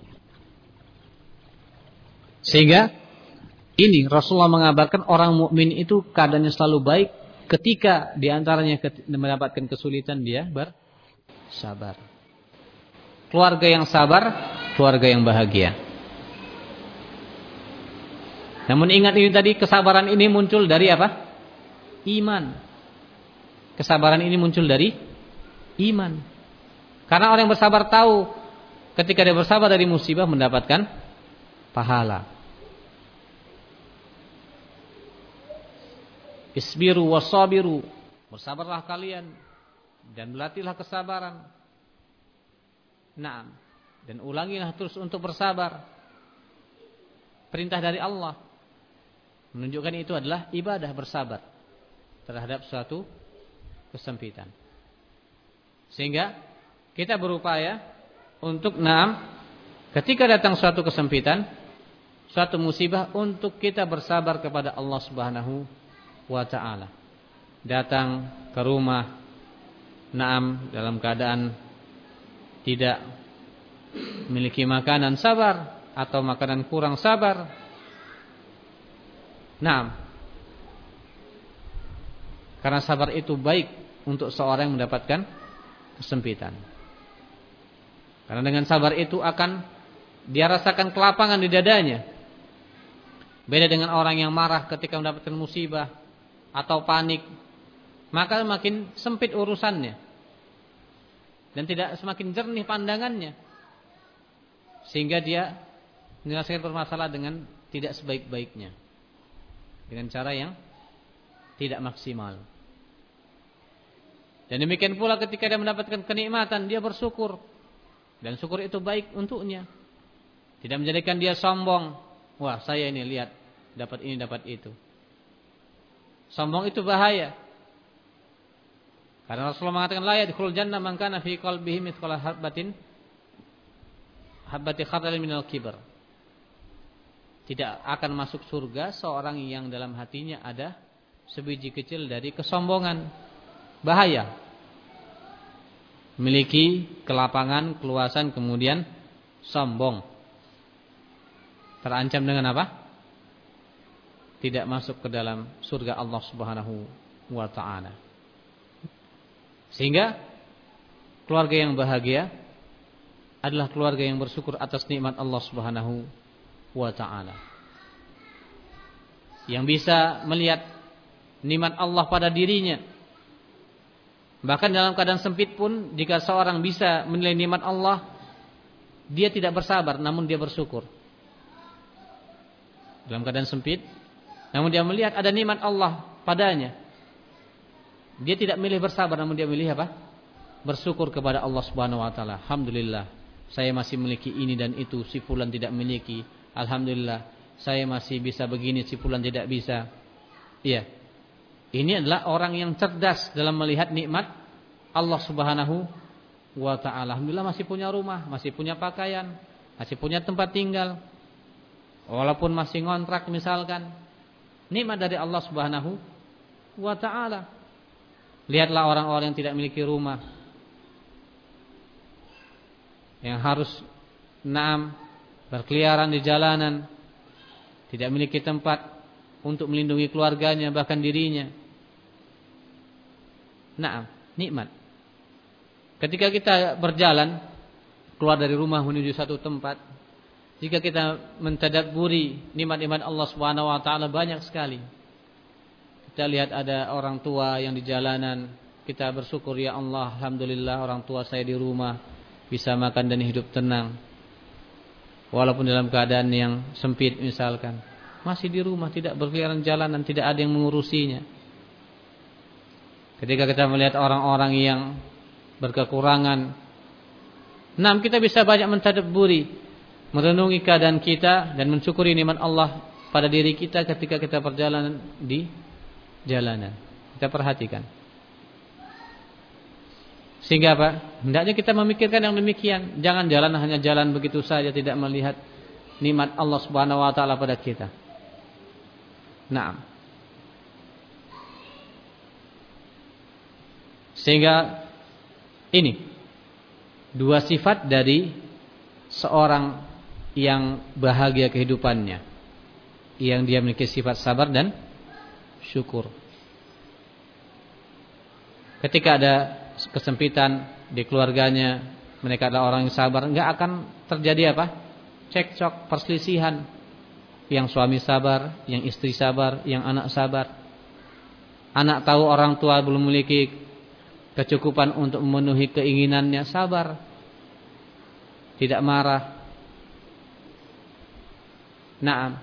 [SPEAKER 1] Sehingga ini Rasulullah mengabarkan orang mukmin itu keadaannya selalu baik ketika diantaranya mendapatkan kesulitan dia bersabar. Keluarga yang sabar, keluarga yang bahagia. Namun ingat ini tadi, kesabaran ini muncul dari apa? Iman. Kesabaran ini muncul dari iman. Karena orang yang bersabar tahu ketika dia bersabar dari musibah mendapatkan pahala. Isbiru wasabiru, bersabarlah kalian dan berlatihlah kesabaran. Naam, dan ulangilah terus untuk bersabar. Perintah dari Allah menunjukkan itu adalah ibadah, bersabar terhadap suatu kesempitan. Sehingga kita berupaya untuk naam, ketika datang suatu kesempitan, suatu musibah, untuk kita bersabar kepada Allah Subhanahu wa ta'ala. Datang ke rumah naam dalam keadaan tidak memiliki makanan, sabar. Atau makanan kurang, sabar. Naam. Karena sabar itu baik untuk seorang yang mendapatkan kesempitan. Karena dengan sabar itu akan dia rasakan kelapangan di dadanya. Beda dengan orang yang marah ketika mendapatkan musibah atau panik, maka makin sempit urusannya dan tidak semakin jernih pandangannya, sehingga dia menyelesaikan permasalahan dengan tidak sebaik-baiknya, dengan cara yang tidak maksimal. Dan demikian pula ketika dia mendapatkan kenikmatan, dia bersyukur, dan syukur itu baik untuknya. Tidak menjadikan dia sombong. Wah, saya ini lihat dapat ini, dapat itu. Sombong itu bahaya. Karena Rasulullah mengatakan la yadkhulul jannah man kana fi qalbihi mithqala habatin habati khardalin minal kibr. Tidak akan masuk surga seorang yang dalam hatinya ada sebiji kecil dari kesombongan. Bahaya. Memiliki kelapangan, keluasan, kemudian sombong. Terancam dengan apa? Tidak masuk ke dalam surga Allah Subhanahu wa ta'ala. Sehingga keluarga yang bahagia adalah keluarga yang bersyukur atas nikmat Allah Subhanahu wa ta'ala, yang bisa melihat nikmat Allah pada dirinya. Bahkan dalam keadaan sempit pun, jika seorang bisa menilai nikmat Allah, dia tidak bersabar, namun dia bersyukur. Dalam keadaan sempit, namun dia melihat ada nikmat Allah padanya, dia tidak milih bersabar, namun dia milih apa? Bersyukur kepada Allah Subhanahu wa ta'ala. Alhamdulillah, saya masih memiliki ini dan itu, si fulan tidak memiliki. Alhamdulillah, saya masih bisa begini, si fulan tidak bisa. Iya. Ini adalah orang yang cerdas dalam melihat nikmat Allah Subhanahu wa ta'ala. Alhamdulillah masih punya rumah, masih punya pakaian, masih punya tempat tinggal. Walaupun masih ngontrak misalkan. Nikmat dari Allah Subhanahu wa ta'ala. Lihatlah orang-orang yang tidak memiliki rumah, yang harus naam berkeliaran di jalanan, tidak memiliki tempat untuk melindungi keluarganya, bahkan dirinya. Naam, nikmat. Ketika kita berjalan keluar dari rumah menuju satu tempat, jika kita mentadabburi nikmat-nikmat Allah Subhanahu wa ta'ala, banyak sekali. Kita lihat ada orang tua yang di jalanan, kita bersyukur, ya Allah, alhamdulillah orang tua saya di rumah, bisa makan dan hidup tenang, walaupun dalam keadaan yang sempit misalkan, masih di rumah, tidak berkeliaran jalanan, tidak ada yang mengurusinya. Ketika kita melihat orang-orang yang berkekurangan, nah kita bisa banyak mentadabburi, merenungi keadaan kita dan mensyukuri nikmat Allah pada diri kita ketika kita perjalanan di jalanan. Kita perhatikan. Sehingga apa? Hendaknya kita memikirkan yang demikian. Jangan jalan hanya jalan begitu saja, tidak melihat nikmat Allah Subhanahu wa taala pada kita. Naam. Sehingga ini dua sifat dari seorang yang bahagia kehidupannya, yang dia memiliki sifat sabar dan syukur. Ketika ada kesempitan di keluarganya, mereka adalah orang yang sabar, enggak akan terjadi apa? Cekcok, perselisihan. Yang suami sabar, yang istri sabar, yang anak sabar. Anak tahu orang tua belum memiliki kecukupan untuk memenuhi keinginannya, sabar, tidak marah. Naam.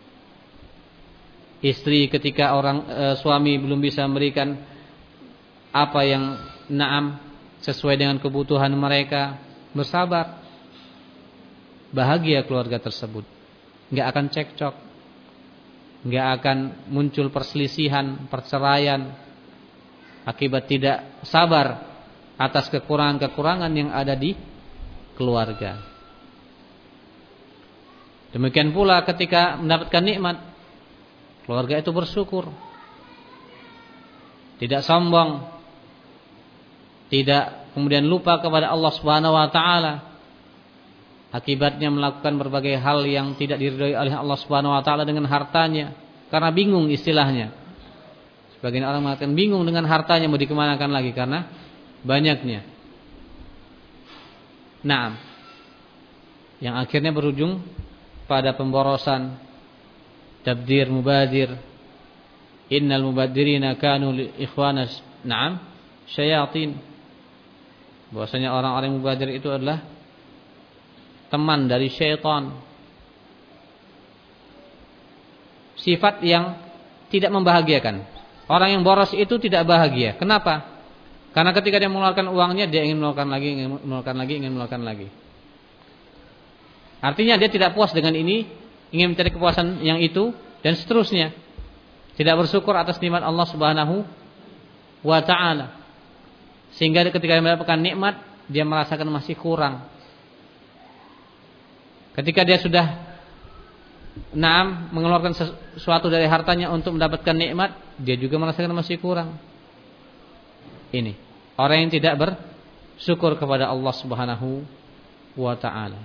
[SPEAKER 1] Istri ketika orang e, suami belum bisa memberikan apa yang naam sesuai dengan kebutuhan mereka, bersabar. Bahagia keluarga tersebut. Enggak akan cekcok. Enggak akan muncul perselisihan, perceraian akibat tidak sabar atas kekurangan-kekurangan yang ada di keluarga. Demikian pula ketika mendapatkan nikmat, keluarga itu bersyukur, tidak sombong, tidak kemudian lupa kepada Allah Subhanahu wa taala, akibatnya melakukan berbagai hal yang tidak diridhoi oleh Allah Subhanahu wa taala dengan hartanya, karena bingung istilahnya. Sebagian orang mengatakan bingung dengan hartanya mau dikemanakan lagi karena banyaknya. Naam. Yang akhirnya berujung pada pemborosan, tabdir mubadir. Innal mubadirina kanu li ikhwanas na'am syayatin. Bahwasanya orang-orang mubadir itu adalah teman dari syaitan. Sifat yang tidak membahagiakan. Orang yang boros itu tidak bahagia. Kenapa? Karena ketika dia mengeluarkan uangnya, dia ingin mengeluarkan lagi, ingin mengeluarkan lagi, ingin mengeluarkan lagi. Artinya dia tidak puas dengan ini, ingin mencari kepuasan yang itu, dan seterusnya. Tidak bersyukur atas nikmat Allah Subhanahu wa ta'ala. Sehingga ketika dia mendapatkan nikmat, dia merasakan masih kurang. Ketika dia sudah naam mengeluarkan sesuatu dari hartanya untuk mendapatkan nikmat, dia juga merasakan masih kurang. Ini orang yang tidak bersyukur kepada Allah Subhanahu wa ta'ala.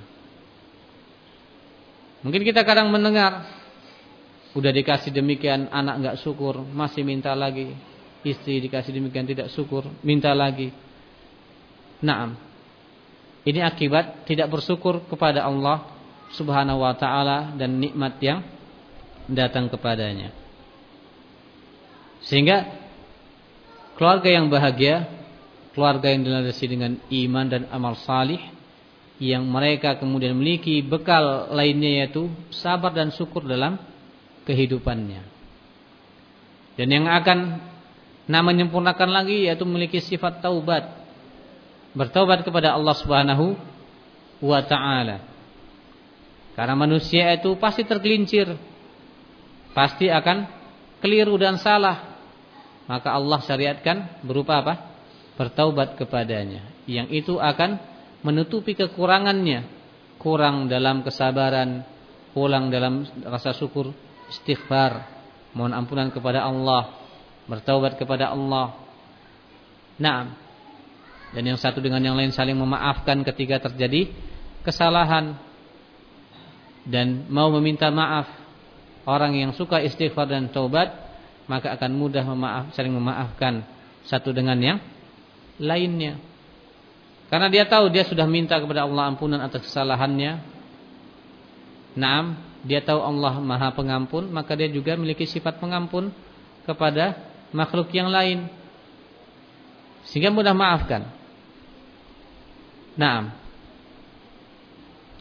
[SPEAKER 1] Mungkin kita kadang mendengar, udah dikasih demikian anak enggak syukur, masih minta lagi. Istri dikasih demikian tidak syukur, minta lagi. Naam. Ini akibat tidak bersyukur kepada Allah Subhanahu wa ta'ala dan nikmat yang datang kepadanya. Sehingga keluarga yang bahagia, keluarga yang dilandasi dengan iman dan amal salih, yang mereka kemudian memiliki bekal lainnya yaitu sabar dan syukur dalam kehidupannya. Dan yang akan nah menyempurnakan lagi yaitu memiliki sifat taubat, bertaubat kepada Allah Subhanahu wa ta'ala. Karena manusia itu pasti tergelincir, pasti akan keliru dan salah. Maka Allah syariatkan berupa apa? Bertaubat kepadanya. Yang itu akan menutupi kekurangannya. Kurang dalam kesabaran, kurang dalam rasa syukur, istighfar, mohon ampunan kepada Allah, bertaubat kepada Allah. Naam. Dan yang satu dengan yang lain saling memaafkan ketika terjadi kesalahan. Dan mau meminta maaf. Orang yang suka istighfar dan taubat, maka akan mudah memaaf, saling memaafkan satu dengan yang lainnya. Karena dia tahu dia sudah minta kepada Allah ampunan atas kesalahannya. Naam, dia tahu Allah Maha Pengampun, maka dia juga memiliki sifat pengampun kepada makhluk yang lain. Sehingga mudah maafkan. Naam.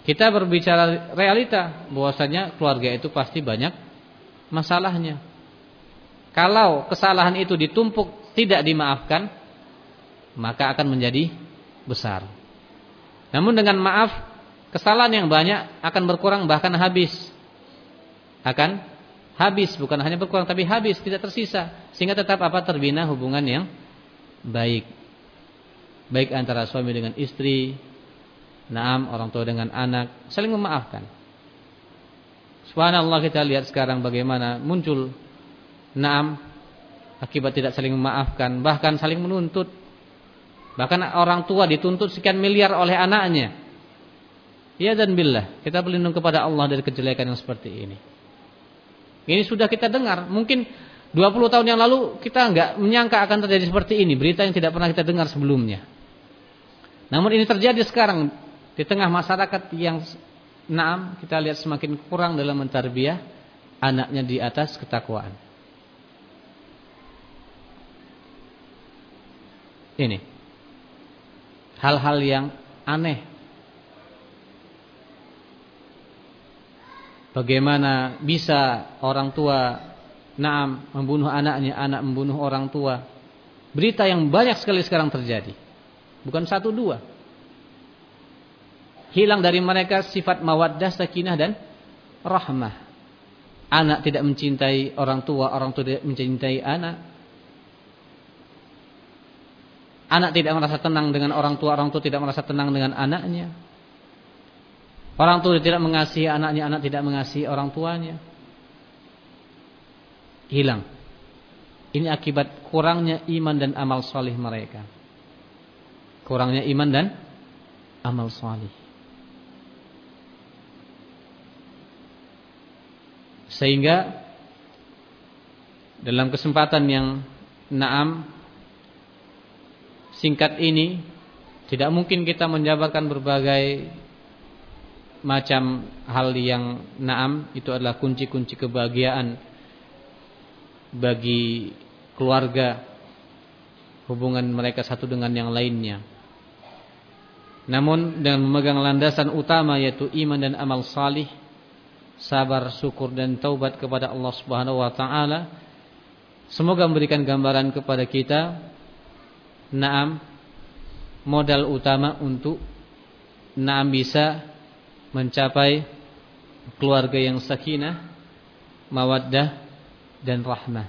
[SPEAKER 1] Kita berbicara realita, bahwasanya keluarga itu pasti banyak masalahnya. Kalau kesalahan itu ditumpuk tidak dimaafkan, maka akan menjadi besar. Namun dengan maaf, kesalahan yang banyak akan berkurang, bahkan habis. Akan habis, bukan hanya berkurang tapi habis, tidak tersisa. Sehingga tetap apa? Terbina hubungan yang baik. Baik antara suami dengan istri, naam, orang tua dengan anak, saling memaafkan. Subhanallah, kita lihat sekarang bagaimana muncul naam akibat tidak saling memaafkan, bahkan saling menuntut. Bahkan orang tua dituntut sekian miliar oleh anaknya. Ya dan billah, kita berlindung kepada Allah dari kejelekan yang seperti ini. Ini sudah kita dengar. Mungkin dua puluh tahun yang lalu kita enggak menyangka akan terjadi seperti ini, berita yang tidak pernah kita dengar sebelumnya. Namun ini terjadi sekarang di tengah masyarakat yang naam, kita lihat semakin kurang dalam mentarbiyah anaknya di atas ketakwaan. Ini hal-hal yang aneh. Bagaimana bisa orang tua naam membunuh anaknya, anak membunuh orang tua. Berita yang banyak sekali sekarang terjadi. Bukan satu dua. Hilang dari mereka sifat mawaddah, sakinah dan rahmah. Anak tidak mencintai orang tua, orang tua tidak mencintai anak. Anak tidak merasa tenang dengan orang tua, orang tua tidak merasa tenang dengan anaknya. Orang tua tidak mengasihi anaknya, anak tidak mengasihi orang tuanya. Hilang. Ini akibat kurangnya iman dan amal salih mereka. Kurangnya iman dan amal salih. Sehingga dalam kesempatan yang naam singkat ini, tidak mungkin kita menjabarkan berbagai macam hal yang naam itu adalah kunci-kunci kebahagiaan bagi keluarga, hubungan mereka satu dengan yang lainnya. Namun dengan memegang landasan utama yaitu iman dan amal salih, sabar, syukur dan taubat kepada Allah Subhanahu wa taala, semoga memberikan gambaran kepada kita naam modal utama untuk naam bisa mencapai keluarga yang sakinah, mawaddah dan rahmah.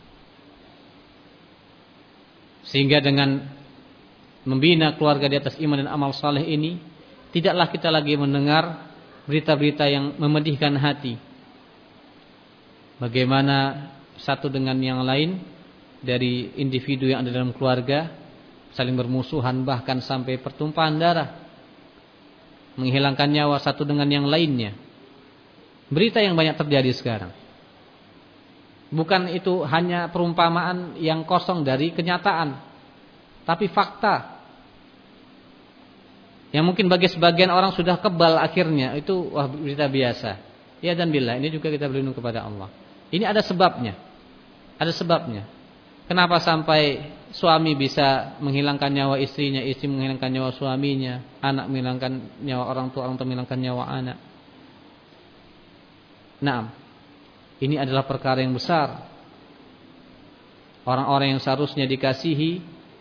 [SPEAKER 1] Sehingga dengan membina keluarga di atas iman dan amal saleh ini, tidaklah kita lagi mendengar berita-berita yang memedihkan hati. Bagaimana satu dengan yang lain dari individu yang ada dalam keluarga saling bermusuhan, bahkan sampai pertumpahan darah, menghilangkan nyawa satu dengan yang lainnya. Berita yang banyak terjadi sekarang. Bukan itu hanya perumpamaan yang kosong dari kenyataan, tapi fakta yang mungkin bagi sebagian orang sudah kebal akhirnya. Itu wah berita biasa. Ya dan billah, ini juga kita berlindung kepada Allah. Ini ada sebabnya. Ada sebabnya. Kenapa sampai suami bisa menghilangkan nyawa istrinya, istri menghilangkan nyawa suaminya, anak menghilangkan nyawa orang tua, orang tua menghilangkan nyawa anak. Naam, ini adalah perkara yang besar. Orang-orang yang seharusnya dikasihi,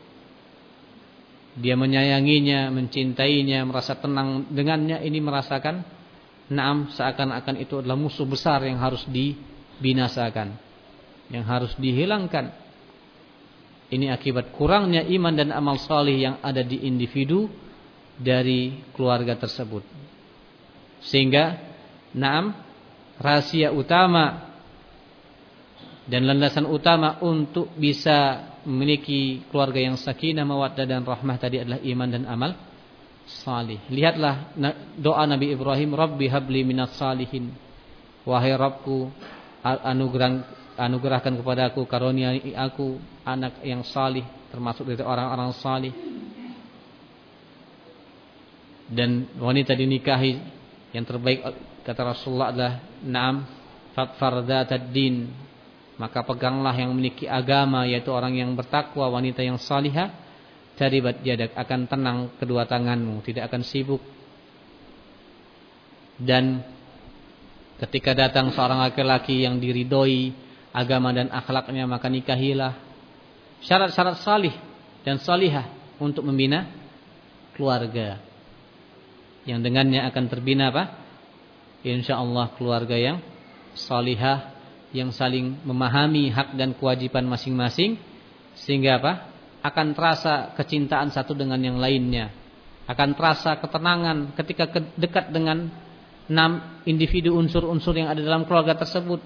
[SPEAKER 1] dia menyayanginya, mencintainya, merasa tenang dengannya, ini merasakan naam seakan-akan itu adalah musuh besar yang harus dibinasakan, yang harus dihilangkan. Ini akibat kurangnya iman dan amal salih yang ada di individu dari keluarga tersebut. Sehingga naam rahasia utama dan landasan utama untuk bisa memiliki keluarga yang sakinah, mawaddah dan rahmah tadi adalah iman dan amal salih. Lihatlah doa Nabi Ibrahim, Rabbi habli minas salihin. Wahai Rabbku, anugerah anugerahkan kepadaku, karuniai aku anak yang salih, termasuk dari orang-orang salih. Dan wanita dinikahi yang terbaik kata Rasulullah adalah na'am fardhatad din, maka peganglah yang memiliki agama, yaitu orang yang bertakwa, wanita yang salihah. Taribat yadak, akan tenang kedua tanganmu, tidak akan sibuk. Dan ketika datang seorang laki-laki yang diridhoi agama dan akhlaknya, maka nikahilah. Syarat-syarat salih dan salihah untuk membina keluarga, yang dengannya akan terbina apa? Insyaallah keluarga yang salihah, yang saling memahami hak dan kewajiban masing-masing, sehingga apa? Akan terasa kecintaan satu dengan yang lainnya, akan terasa ketenangan ketika dekat dengan enam individu unsur-unsur yang ada dalam keluarga tersebut.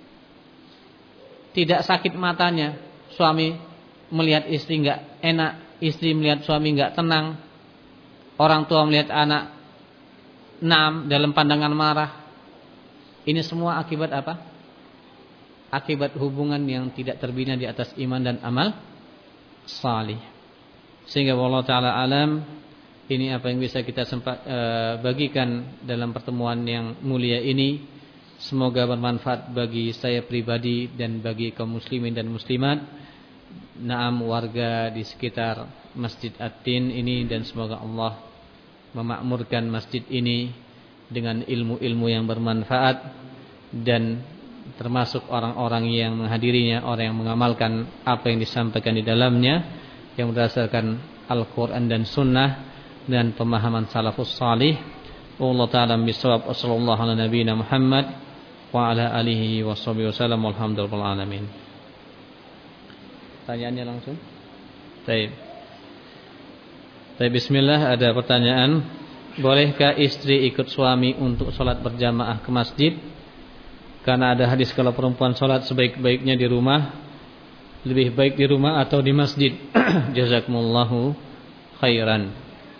[SPEAKER 1] Tidak sakit matanya suami melihat istri enggak enak, istri melihat suami enggak tenang, orang tua melihat anak enam dalam pandangan marah. Ini semua akibat apa? Akibat hubungan yang tidak terbina di atas iman dan amal salih. Sehingga wallahu taala alam, ini apa yang bisa kita sempat uh, bagikan dalam pertemuan yang mulia ini. Semoga bermanfaat bagi saya pribadi dan bagi kaum muslimin dan muslimat, naam warga di sekitar Masjid At-Tin ini, dan semoga Allah memakmurkan masjid ini dengan ilmu-ilmu yang bermanfaat, dan termasuk orang-orang yang menghadirinya, orang yang mengamalkan apa yang disampaikan di dalamnya, yang berdasarkan Al-Quran dan Sunnah dan pemahaman salafus salih. Allah ta'ala bisawab. Wassallallahu ala nabiyina Muhammad wa ala alihi wa sahbihi wasallam. Walhamdulillah alamin. Pertanyaannya langsung. Baik. Baik, bismillah. Ada pertanyaan, bolehkah istri ikut suami untuk sholat berjamaah ke masjid? Karena ada hadis kalau perempuan sholat sebaik-baiknya di rumah, lebih baik di rumah atau di masjid. Jazakumullahu khairan.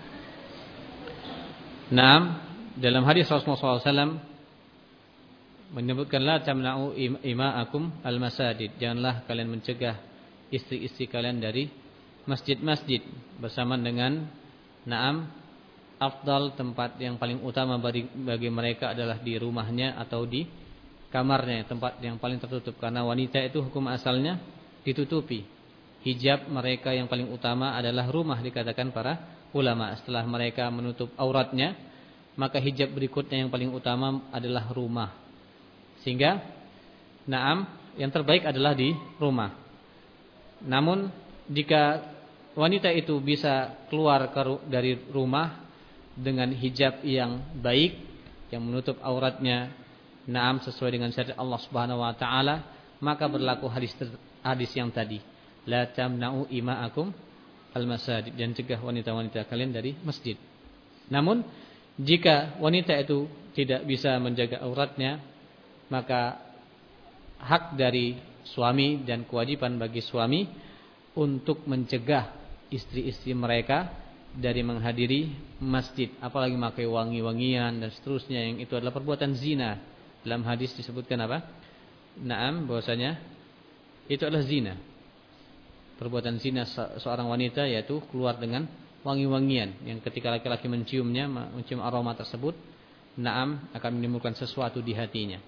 [SPEAKER 1] Naam, dalam hadis Rasulullah shallallahu alaihi wasallam menyebutkan, la tamna'u ima'akum al-masajid, janganlah kalian mencegah istri-istri kalian dari masjid-masjid, bersamaan dengan naam, afdal tempat yang paling utama bagi, bagi mereka adalah di rumahnya atau di kamarnya, tempat yang paling tertutup. Karena wanita itu hukum asalnya ditutupi. Hijab mereka yang paling utama adalah rumah, dikatakan para ulama. Setelah mereka menutup auratnya, maka hijab berikutnya yang paling utama adalah rumah. Sehingga naam, yang terbaik adalah di rumah. Namun jika wanita itu bisa keluar dari rumah dengan hijab yang baik, yang menutup auratnya, naam, sesuai dengan syariat Allah Subhanahu wa taala, maka berlaku hadis hadis yang tadi, la tamna'u ima'akum al-masajid, dan cegah wanita-wanita kalian dari masjid. Namun jika wanita itu tidak bisa menjaga auratnya, maka hak dari suami dan kewajiban bagi suami untuk mencegah istri-istri mereka dari menghadiri masjid, apalagi memakai wangi-wangian dan seterusnya, yang itu adalah perbuatan zina. Dalam hadis disebutkan apa? Naam, bahwasanya itu adalah zina. Perbuatan zina seorang wanita yaitu keluar dengan wangi-wangian, yang ketika laki-laki menciumnya, mencium aroma tersebut, naam, akan menimbulkan sesuatu di hatinya.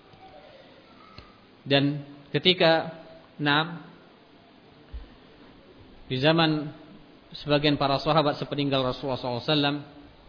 [SPEAKER 1] Dan ketika naam, di zaman sebagian para sahabat sepeninggal Rasulullah shallallahu alaihi wasallam,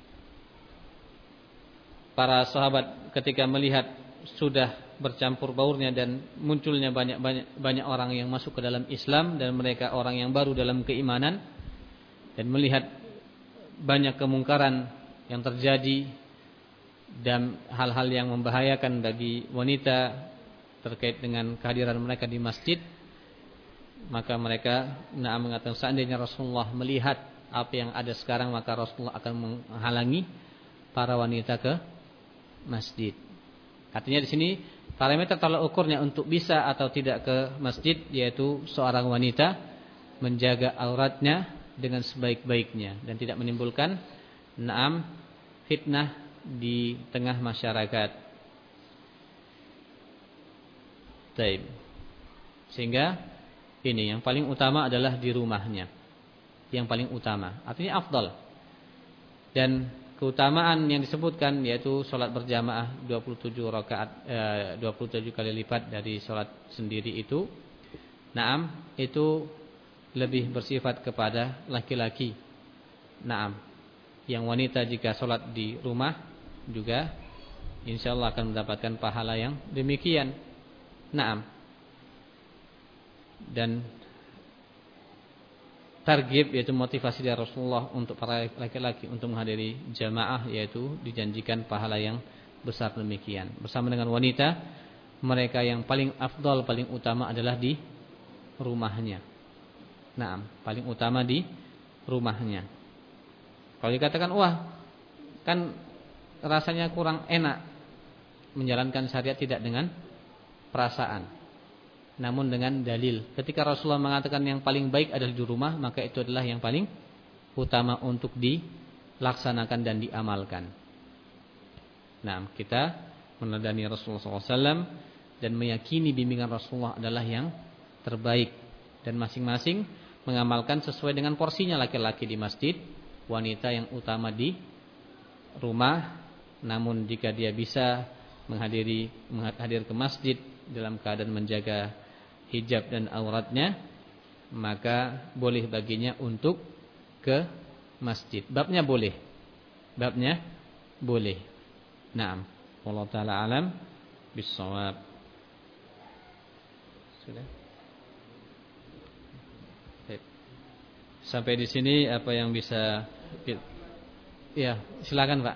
[SPEAKER 1] para sahabat ketika melihat sudah bercampur baurnya dan munculnya banyak-banyak banyak orang yang masuk ke dalam Islam, dan mereka orang yang baru dalam keimanan, dan melihat banyak kemungkaran yang terjadi dan hal-hal yang membahayakan bagi wanita terkait dengan kehadiran mereka di masjid, maka mereka nah mengatakan, seandainya Rasulullah melihat apa yang ada sekarang, maka Rasulullah akan menghalangi para wanita ke masjid. Artinya di sini parameter tolak ukurnya untuk bisa atau tidak ke masjid, yaitu seorang wanita menjaga auratnya dengan sebaik-baiknya dan tidak menimbulkan naam fitnah di tengah masyarakat. Baik. Sehingga ini yang paling utama adalah di rumahnya. Yang paling utama, artinya afdal. Dan keutamaan yang disebutkan yaitu sholat berjamaah dua puluh tujuh rakaat, eh, dua puluh tujuh kali lipat dari sholat sendiri itu. Naam, itu lebih bersifat kepada laki-laki. Naam, yang wanita jika sholat di rumah juga insyaallah akan mendapatkan pahala yang demikian. Naam. Dan targhib yaitu motivasi dari Rasulullah untuk para laki-laki untuk menghadiri jamaah, yaitu dijanjikan pahala yang besar demikian. Bersama dengan wanita, mereka yang paling afdal, paling utama adalah di rumahnya. Naam, paling utama di rumahnya. Kalau dikatakan wah, kan rasanya kurang enak menjalankan syariat tidak dengan perasaan, namun dengan dalil. Ketika Rasulullah mengatakan yang paling baik adalah di rumah, maka itu adalah yang paling utama untuk dilaksanakan dan diamalkan. Nah, kita meneladani Rasulullah shallallahu alaihi wasallam dan meyakini bimbingan Rasulullah adalah yang terbaik, dan masing-masing mengamalkan sesuai dengan porsinya. Laki-laki di masjid, wanita yang utama di rumah. Namun jika dia bisa menghadiri menghadir ke masjid dalam keadaan menjaga hijab dan auratnya, maka boleh baginya untuk ke masjid. Babnya boleh. Babnya boleh. Naam. Wallahu taala alam bis-shawab. Sudah. Sampai di sini apa yang bisa, ya, silakan Pak.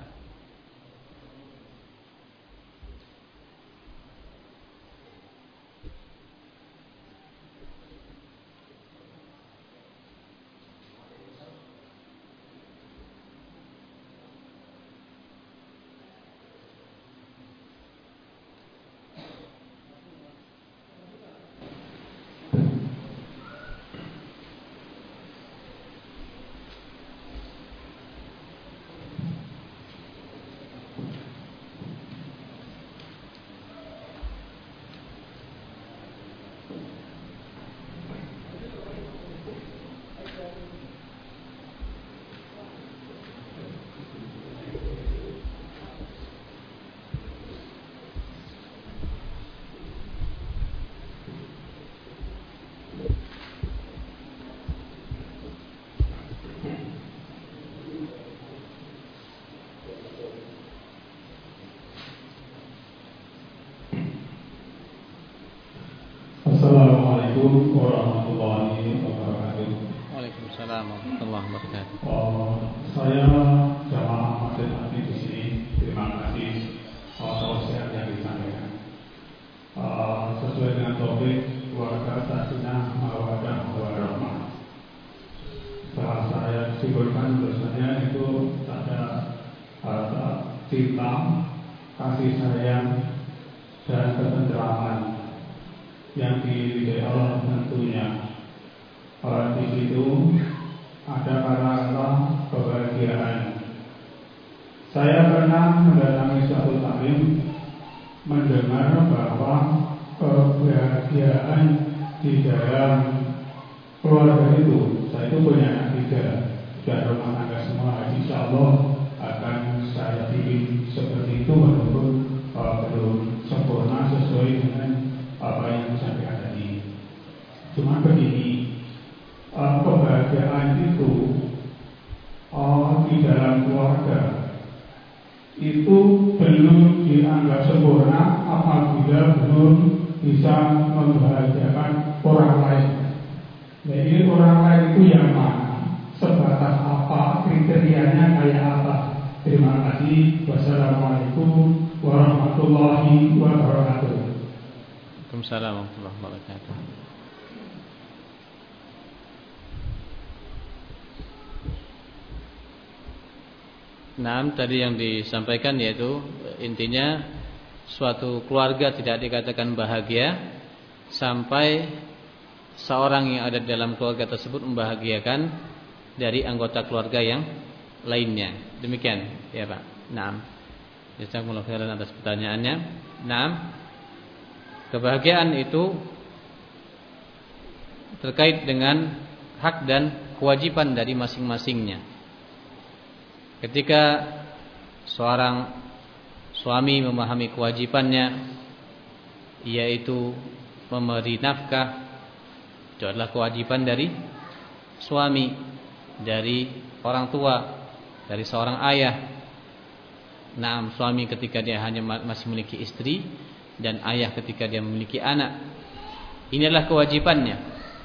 [SPEAKER 2] Assalamualaikum warahmatullahi wabarakatuh.
[SPEAKER 1] Waalaikumsalam warahmatullahi wabarakatuh.
[SPEAKER 2] Oh, saya jamaah masjid Nabi di sini. Terima kasih atas sehat yang disampaikan. Uh, sesuai dengan topik keluarga sakinah mawaddah warahmah. Setelah saya simpulkan tulisannya itu ada rasa cinta, kasih sayang, dan ketentraman yang diridhai Allah tentunya. Uh, di situ ada kata-kata kebahagiaan. Saya pernah mendatangi suatu taklim, mendengar bahwa kebahagiaan di dalam keluarga itu, saya itu punya anak tiga, sudah rumah tangga semua. Insya Allah akan saya pilih seperti itu, walaupun uh, belum sempurna sesuai dengan apa yang disampaikan tadi. Cuma begini, uh, kebahagiaan itu uh, di dalam keluarga itu belum dianggap sempurna apabila belum bisa membahagiakan orang lain. Jadi orang lain itu yang mana, sebatas apa, kriterianya kayak apa. Terima kasih. Wassalamualaikum warahmatullahi wabarakatuh.
[SPEAKER 1] Waalaikumsalam warahmatullahi wabarakatuh. Nah, tadi yang disampaikan yaitu intinya suatu keluarga tidak dikatakan bahagia sampai seorang yang ada di dalam keluarga tersebut membahagiakan dari anggota keluarga yang lainnya. Demikian, ya Pak. Naam. Jazakumullahu khairan atas pertanyaannya. Naam. Kebahagiaan itu terkait dengan hak dan kewajiban dari masing-masingnya. Ketika seorang suami memahami kewajibannya, yaitu memberi nafkah, itu adalah kewajiban dari suami, dari orang tua, dari seorang ayah. Naam, suami ketika dia hanya masih memiliki istri, dan ayah ketika dia memiliki anak. Ini adalah kewajibannya.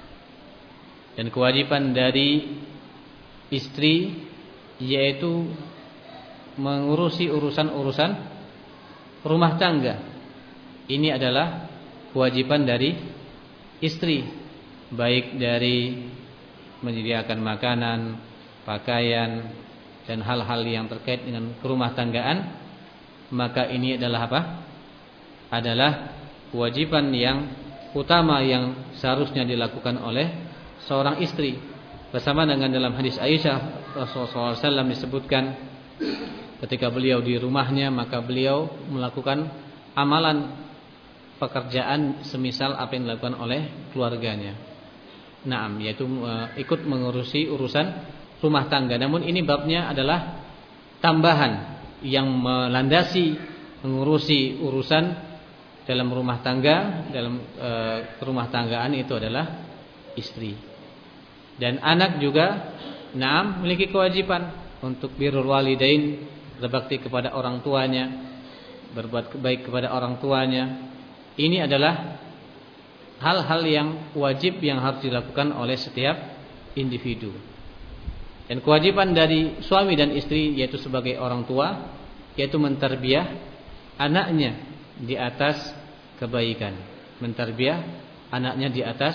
[SPEAKER 1] Dan kewajiban dari istri yaitu mengurusi urusan-urusan rumah tangga. Ini adalah kewajiban dari istri, baik dari menyediakan makanan, pakaian, dan hal-hal yang terkait dengan rumah tanggaan. Maka ini adalah apa? Adalah kewajiban yang utama yang seharusnya dilakukan oleh seorang istri. Bersama dengan dalam hadis Aisyah, Rasulullah shallallahu alaihi wasallam disebutkan ketika beliau di rumahnya, maka beliau melakukan amalan pekerjaan semisal apa yang dilakukan oleh keluarganya. Naam, yaitu uh, ikut mengurusi urusan rumah tangga. Namun ini babnya adalah tambahan yang melandasi mengurusi urusan dalam rumah tangga, dalam uh, rumah tanggaan itu adalah istri. Dan anak juga naam memiliki kewajiban untuk birrul walidain, berbakti kepada orang tuanya, berbuat baik kepada orang tuanya. Ini adalah hal-hal yang wajib yang harus dilakukan oleh setiap individu. Dan kewajiban dari suami dan istri yaitu sebagai orang tua, yaitu mentarbiah anaknya di atas kebaikan, mentarbiah anaknya di atas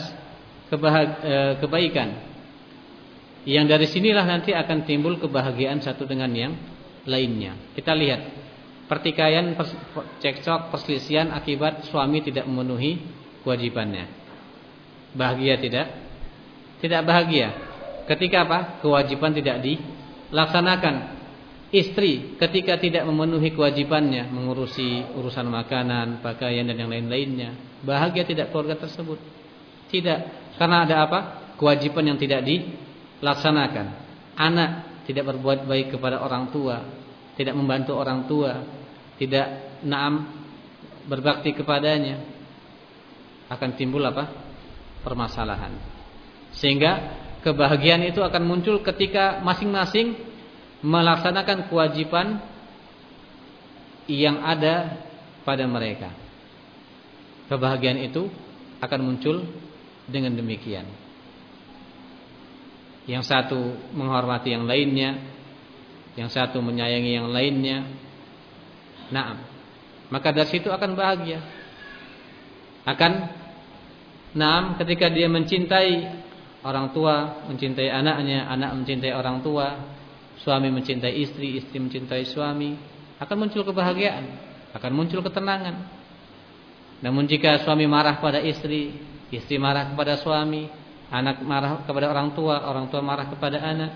[SPEAKER 1] kebaikan. Yang dari sinilah nanti akan timbul kebahagiaan satu dengan yang lainnya. Kita lihat pertikaian, cekcok, perselisihan akibat suami tidak memenuhi kewajibannya. Bahagia tidak? Tidak bahagia. Ketika apa? Kewajiban tidak dilaksanakan. Istri ketika tidak memenuhi kewajibannya, mengurusi urusan makanan, pakaian dan yang lain-lainnya, bahagia tidak keluarga tersebut? Tidak. Karena ada apa? Kewajiban yang tidak dilaksanakan. Anak tidak berbuat baik kepada orang tua, tidak membantu orang tua, tidak naam berbakti kepadanya, akan timbul apa? Permasalahan. Sehingga kebahagiaan itu akan muncul ketika masing-masing melaksanakan kewajiban yang ada pada mereka. Kebahagiaan itu akan muncul dengan demikian. Yang satu menghormati yang lainnya, yang satu menyayangi yang lainnya. Naam. Maka dari situ akan bahagia. Akan naam ketika dia mencintai orang tua, mencintai anaknya, anak mencintai orang tua, suami mencintai istri, istri mencintai suami, akan muncul kebahagiaan, akan muncul ketenangan. Namun jika suami marah pada istri, istri marah kepada suami, anak marah kepada orang tua, orang tua marah kepada anak,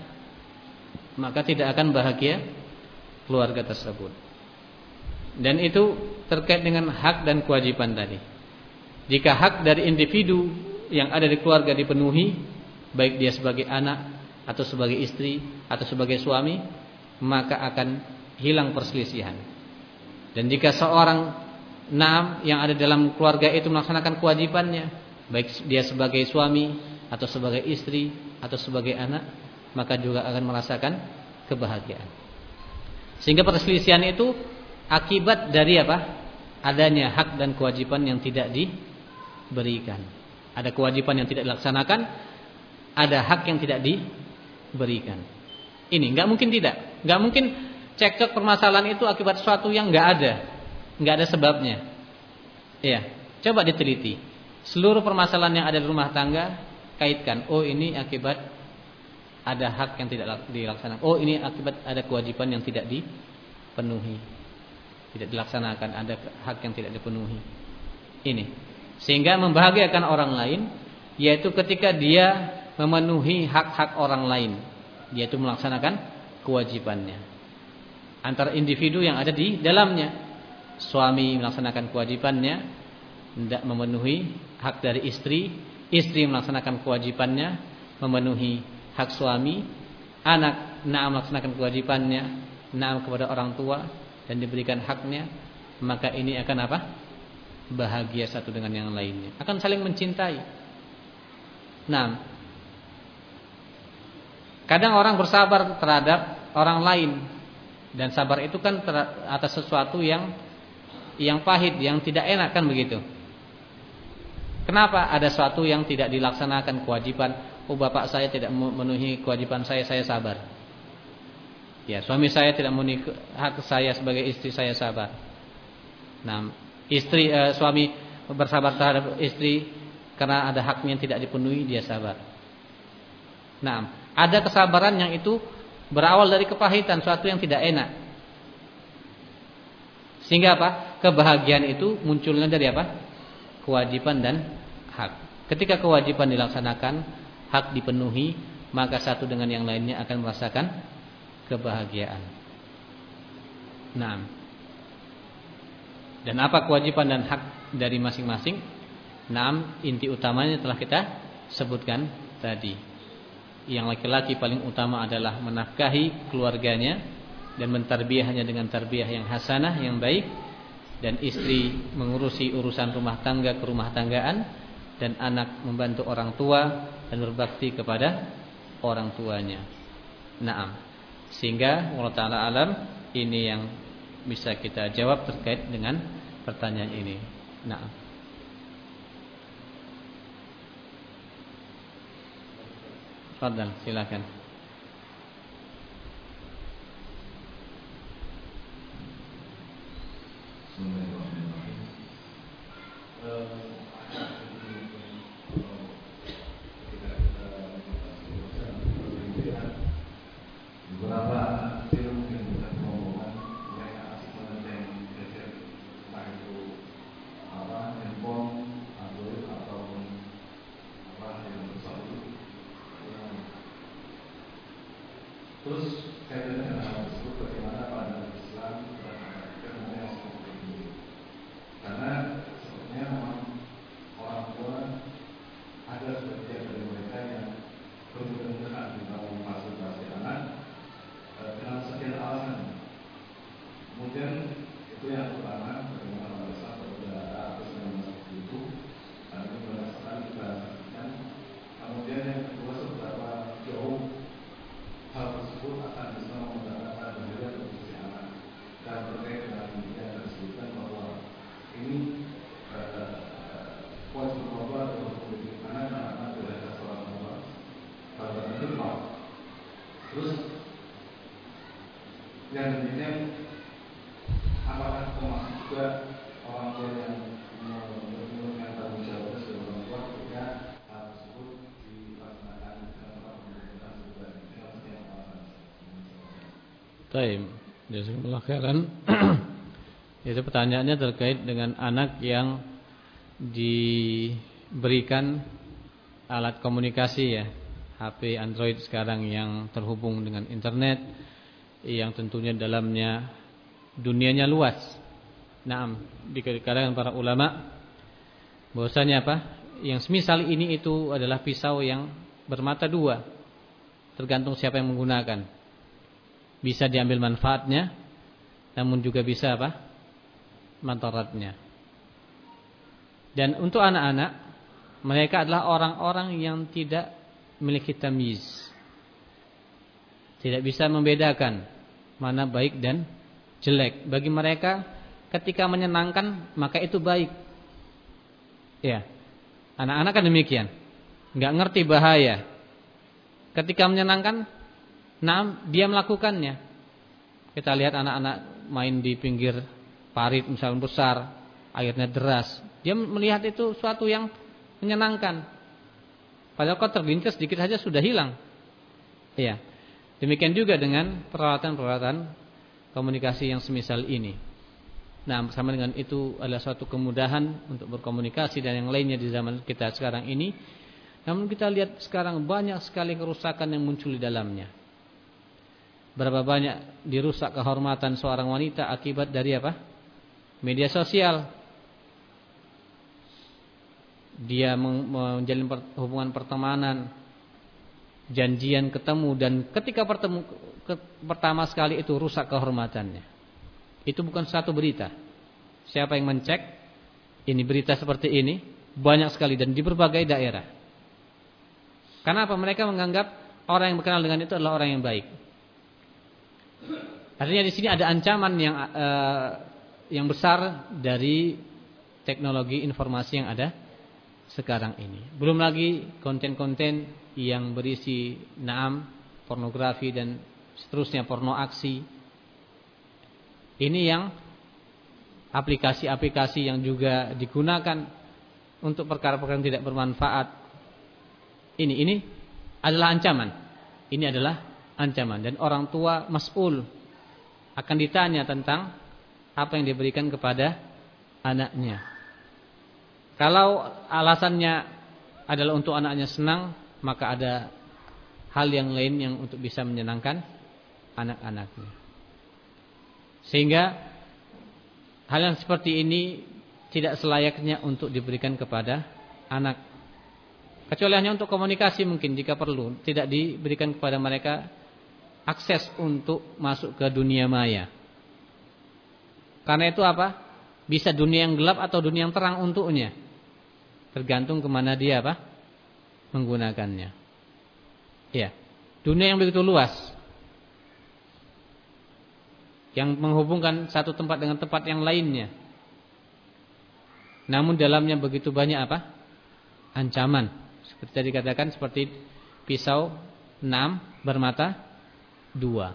[SPEAKER 1] maka tidak akan bahagia keluarga tersebut. Dan itu terkait dengan hak dan kewajiban tadi. Jika hak dari individu yang ada di keluarga dipenuhi, baik dia sebagai anak atau sebagai istri atau sebagai suami, maka akan hilang perselisihan. Dan jika seorang naam yang ada dalam keluarga itu melaksanakan kewajibannya, baik dia sebagai suami atau sebagai istri atau sebagai anak, maka juga akan merasakan kebahagiaan. Sehingga perselisihan itu akibat dari apa? Adanya hak dan kewajiban yang tidak diberikan. Ada kewajiban yang tidak dilaksanakan, ada hak yang tidak diberikan. Ini enggak mungkin tidak. Enggak mungkin cekcok permasalahan itu akibat sesuatu yang enggak ada. Enggak ada sebabnya. Ya, coba diteliti. Seluruh permasalahan yang ada di rumah tangga, kaitkan. Oh, ini akibat ada hak yang tidak dilaksanakan. Oh, ini akibat ada kewajiban yang tidak dipenuhi, tidak dilaksanakan, ada hak yang tidak dipenuhi. Ini sehingga membahagiakan orang lain, yaitu ketika dia memenuhi hak-hak orang lain, yaitu melaksanakan kewajibannya. Antara individu yang ada di dalamnya, suami melaksanakan kewajibannya, tidak memenuhi hak dari istri, istri melaksanakan kewajibannya, memenuhi hak suami, anak naam melaksanakan kewajibannya, naam kepada orang tua dan diberikan haknya, maka ini akan apa? Bahagia satu dengan yang lainnya, akan saling mencintai. Nah, kadang orang bersabar terhadap orang lain, Dan sabar itu kan atas sesuatu yang yang pahit, yang tidak enak kan begitu. Kenapa ada sesuatu yang tidak dilaksanakan kewajiban? Oh, bapak saya tidak memenuhi kewajiban saya, saya sabar. Ya, suami saya tidak memenuhi hak saya sebagai istri, saya sabar. Nah, istri eh, suami bersabar terhadap istri karena ada haknya yang tidak dipenuhi, dia sabar. Nah, ada kesabaran yang itu berawal dari kepahitan, suatu yang tidak enak. Sehingga apa? Kebahagiaan itu munculnya dari apa? Kewajiban dan hak. Ketika kewajiban dilaksanakan, hak dipenuhi, maka satu dengan yang lainnya akan merasakan kebahagiaan. Nah, dan apa kewajiban dan hak dari masing-masing? Nah, inti utamanya telah kita sebutkan tadi. Yang laki-laki paling utama adalah menafkahi keluarganya dan mentarbiyahnya dengan tarbiyah yang hasanah, yang baik. Dan istri mengurusi urusan rumah tangga, kerumah tanggaan. Dan anak membantu orang tua dan berbakti kepada orang tuanya. Naam. Sehingga Allah Ta'ala alam, ini yang bisa kita jawab terkait dengan pertanyaan ini. Naam. Fadal, silakan.
[SPEAKER 3] Beberapa film yang kita promokan mereka asik menenteng gadget, entah itu apa handphone, Android atau apa yang bersatu. Terus kaitan dengan hal tersebut, bagaimana pandangan Islam terhadap fenomena seperti ini? Karena sebenarnya memang orang tua ada sebagian dari mereka yang benar-benar di dalam fasilitasi anak dengan sekian alasan. Kemudian itu yang pertama, bagaimana pada saat berbeda atau segala seperti itu, dan ini berdasarkan kita saksikan. Kemudian yang kedua, seberapa jauh hal tersebut akan bisa mendatangkan bahaya untuk si anak. Dan terkait dengan yang tersebutkan bahwa ini wajib Allah adalah mendidik anak dan anak belajar sholat Allah. Pada itu terus yang demikian, apakah termasuk juga orang tua yang menurunkan tanggung jawabnya sebagai orang tua ketika hal tersebut dilaksanakan dengan pemerintahan sebagai yang alasan?
[SPEAKER 1] Baik, jazakumullah khairan. Itu pertanyaannya terkait dengan anak yang diberikan alat komunikasi ya, H P Android sekarang yang terhubung dengan internet, yang tentunya dalamnya dunianya luas. Naam, di kalangan para ulama bahwasanya apa? Yang semisal ini itu adalah pisau yang bermata dua. Tergantung siapa yang menggunakan. Bisa diambil manfaatnya, namun juga bisa apa? Madaratnya. Dan untuk anak-anak, mereka adalah orang-orang yang tidak memiliki tamyiz. Tidak bisa membedakan mana baik dan jelek. Bagi mereka ketika menyenangkan maka itu baik. Ya. Anak-anak kan demikian. Enggak ngerti bahaya. Ketika menyenangkan, nah dia melakukannya. Kita lihat anak-anak main di pinggir parit misalnya besar, airnya deras. Dia melihat itu suatu yang menyenangkan. Padahal kalau tergelincir sedikit saja sudah hilang. Iya. Demikian juga dengan peralatan-peralatan komunikasi yang semisal ini. Nah, bersama dengan itu adalah suatu kemudahan untuk berkomunikasi dan yang lainnya di zaman kita sekarang ini. Namun kita lihat sekarang banyak sekali kerusakan yang muncul di dalamnya. Berapa banyak dirusak kehormatan seorang wanita akibat dari apa? Media sosial. Dia menjalin hubungan pertemanan, janjian ketemu, dan ketika pertemu ke, pertama sekali itu rusak kehormatannya. Itu bukan satu berita. Siapa yang mencek ini berita seperti ini banyak sekali dan di berbagai daerah. Kenapa? Mereka menganggap orang yang berkenal dengan itu adalah orang yang baik. Artinya di sini ada ancaman yang uh, yang besar dari teknologi informasi yang ada sekarang ini. Belum lagi konten-konten yang berisi naam, pornografi dan seterusnya, porno aksi. Ini yang aplikasi-aplikasi yang juga digunakan untuk perkara-perkara yang tidak bermanfaat. Ini ini adalah ancaman. Ini adalah ancaman dan orang tua mas'ul akan ditanya tentang apa yang diberikan kepada anaknya. Kalau alasannya adalah untuk anaknya senang, maka ada hal yang lain yang untuk bisa menyenangkan anak-anaknya. Sehingga hal yang seperti ini tidak selayaknya untuk diberikan kepada anak. Kecuali hanya untuk komunikasi mungkin jika perlu, tidak diberikan kepada mereka akses untuk masuk ke dunia maya. Karena itu apa? Bisa dunia yang gelap atau dunia yang terang untuknya. Tergantung kemana dia apa? Menggunakannya. Ya, dunia yang begitu luas, yang menghubungkan satu tempat dengan tempat yang lainnya. Namun dalamnya begitu banyak apa? Ancaman. Seperti tadi dikatakan, seperti pisau enam bermata dua.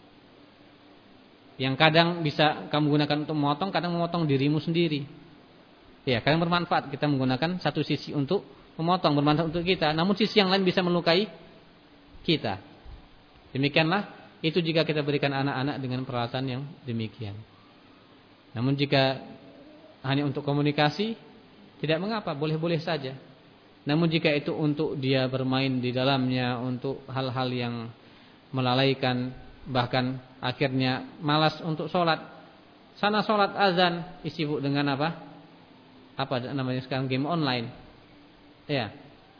[SPEAKER 1] Yang kadang bisa kamu gunakan untuk memotong, kadang memotong dirimu sendiri. Ya, kadang bermanfaat kita menggunakan satu sisi untuk memotong, bermanfaat untuk kita, namun sisi yang lain bisa melukai kita. Demikianlah itu jika kita berikan anak-anak dengan peralatan yang demikian. Namun jika hanya untuk komunikasi, tidak mengapa, boleh-boleh saja. Namun jika itu untuk dia bermain di dalamnya, untuk hal-hal yang melalaikan, bahkan akhirnya malas untuk sholat, sana sholat azan, sibuk dengan apa? Apa namanya sekarang, game online. Ya,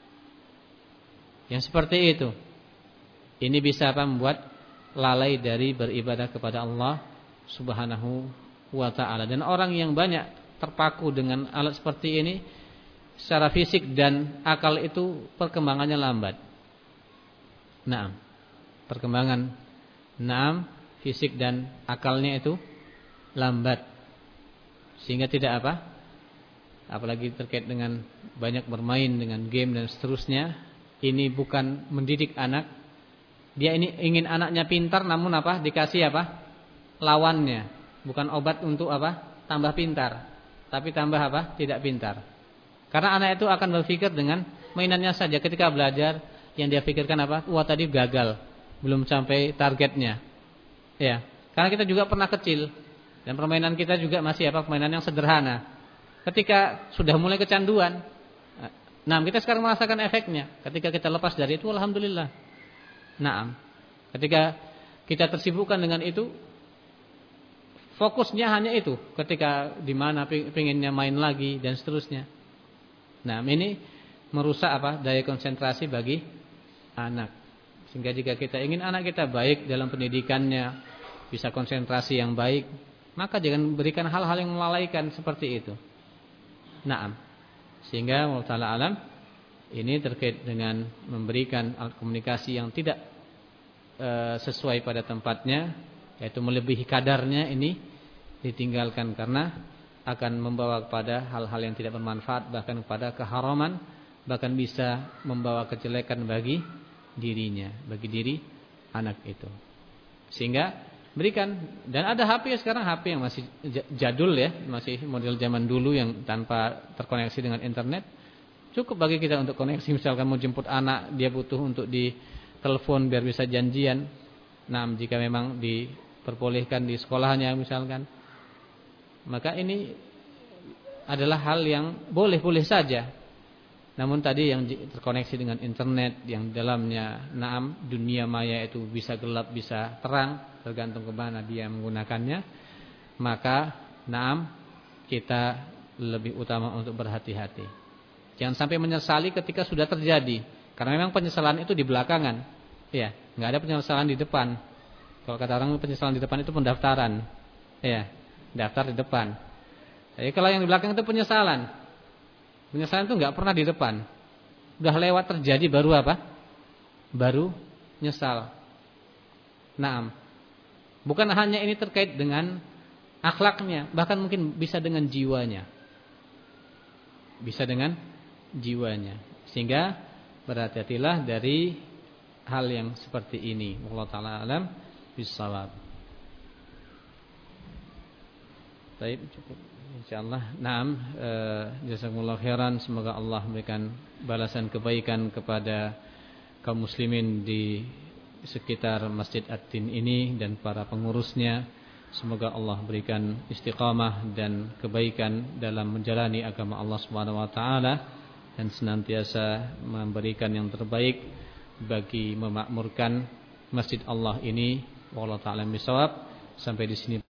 [SPEAKER 1] yang seperti itu, ini bisa apa? Membuat lalai dari beribadah kepada Allah Subhanahu wa ta'ala. Dan orang yang banyak terpaku dengan alat seperti ini, secara fisik dan akal itu perkembangannya lambat. Naam, perkembangan naam fisik dan akalnya itu lambat, sehingga tidak apa, apalagi terkait dengan banyak bermain dengan game dan seterusnya. Ini bukan mendidik anak. Dia ini ingin anaknya pintar, namun apa? Dikasih apa? Lawannya. Bukan obat untuk apa? Tambah pintar, tapi tambah apa? Tidak pintar. Karena anak itu akan berpikir dengan mainannya saja. Ketika belajar, yang dia pikirkan apa? Wah, tadi gagal, belum sampai targetnya. Ya, karena kita juga pernah kecil dan permainan kita juga masih apa? Permainan yang sederhana. Ketika sudah mulai kecanduan, nah kita sekarang merasakan efeknya. Ketika kita lepas dari itu, alhamdulillah. Nah, ketika kita tersibukkan dengan itu, fokusnya hanya itu. Ketika di mana pengennya main lagi dan seterusnya. Nah, ini merusak apa? Daya konsentrasi bagi anak. Sehingga jika kita ingin anak kita baik dalam pendidikannya, bisa konsentrasi yang baik, maka jangan berikan hal-hal yang melalaikan seperti itu. Naam. Sehingga wallahu ta'ala alam, ini terkait dengan memberikan alat komunikasi yang tidak e, sesuai pada tempatnya, yaitu melebihi kadarnya, ini ditinggalkan karena akan membawa kepada hal-hal yang tidak bermanfaat, bahkan kepada keharaman, bahkan bisa membawa kejelekan bagi dirinya, bagi diri anak itu. Sehingga berikan, dan ada H P sekarang, H P yang masih jadul ya, masih model zaman dulu yang tanpa terkoneksi dengan internet. Cukup bagi kita untuk koneksi, misalkan mau jemput anak, dia butuh untuk di telepon biar bisa janjian. Nah, jika memang diperbolehkan di sekolahnya misalkan, maka ini adalah hal yang boleh-boleh saja. Namun tadi yang terkoneksi dengan internet, yang dalamnya naam dunia maya itu bisa gelap, bisa terang, tergantung kemana dia menggunakannya, maka naam kita lebih utama untuk berhati-hati. Jangan sampai menyesali ketika sudah terjadi, karena memang penyesalan itu di belakangan. Ya, nggak ada penyesalan di depan. Kalau kata orang, penyesalan di depan itu pendaftaran. Ya, daftar di depan. Jadi kalau yang di belakang itu penyesalan. Penyesalan itu nggak pernah di depan. Udah lewat terjadi baru apa? Baru nyesal. Naam. Bukan hanya ini terkait dengan akhlaknya, bahkan mungkin bisa dengan jiwanya. Bisa dengan jiwanya. Sehingga berhati-hatilah dari hal yang seperti ini. Wallahu taala alam bissawab. Baik, cukup insyaallah. Naam, eh, jazakumullah khairan. Semoga Allah memberikan balasan kebaikan kepada kaum muslimin di sekitar Masjid Ad-Din ini dan para pengurusnya. Semoga Allah berikan istiqamah dan kebaikan dalam menjalani agama Allah Subhanahu wa taala dan senantiasa memberikan yang terbaik bagi memakmurkan masjid Allah ini. Wallahu taala bisawab. Sampai di sini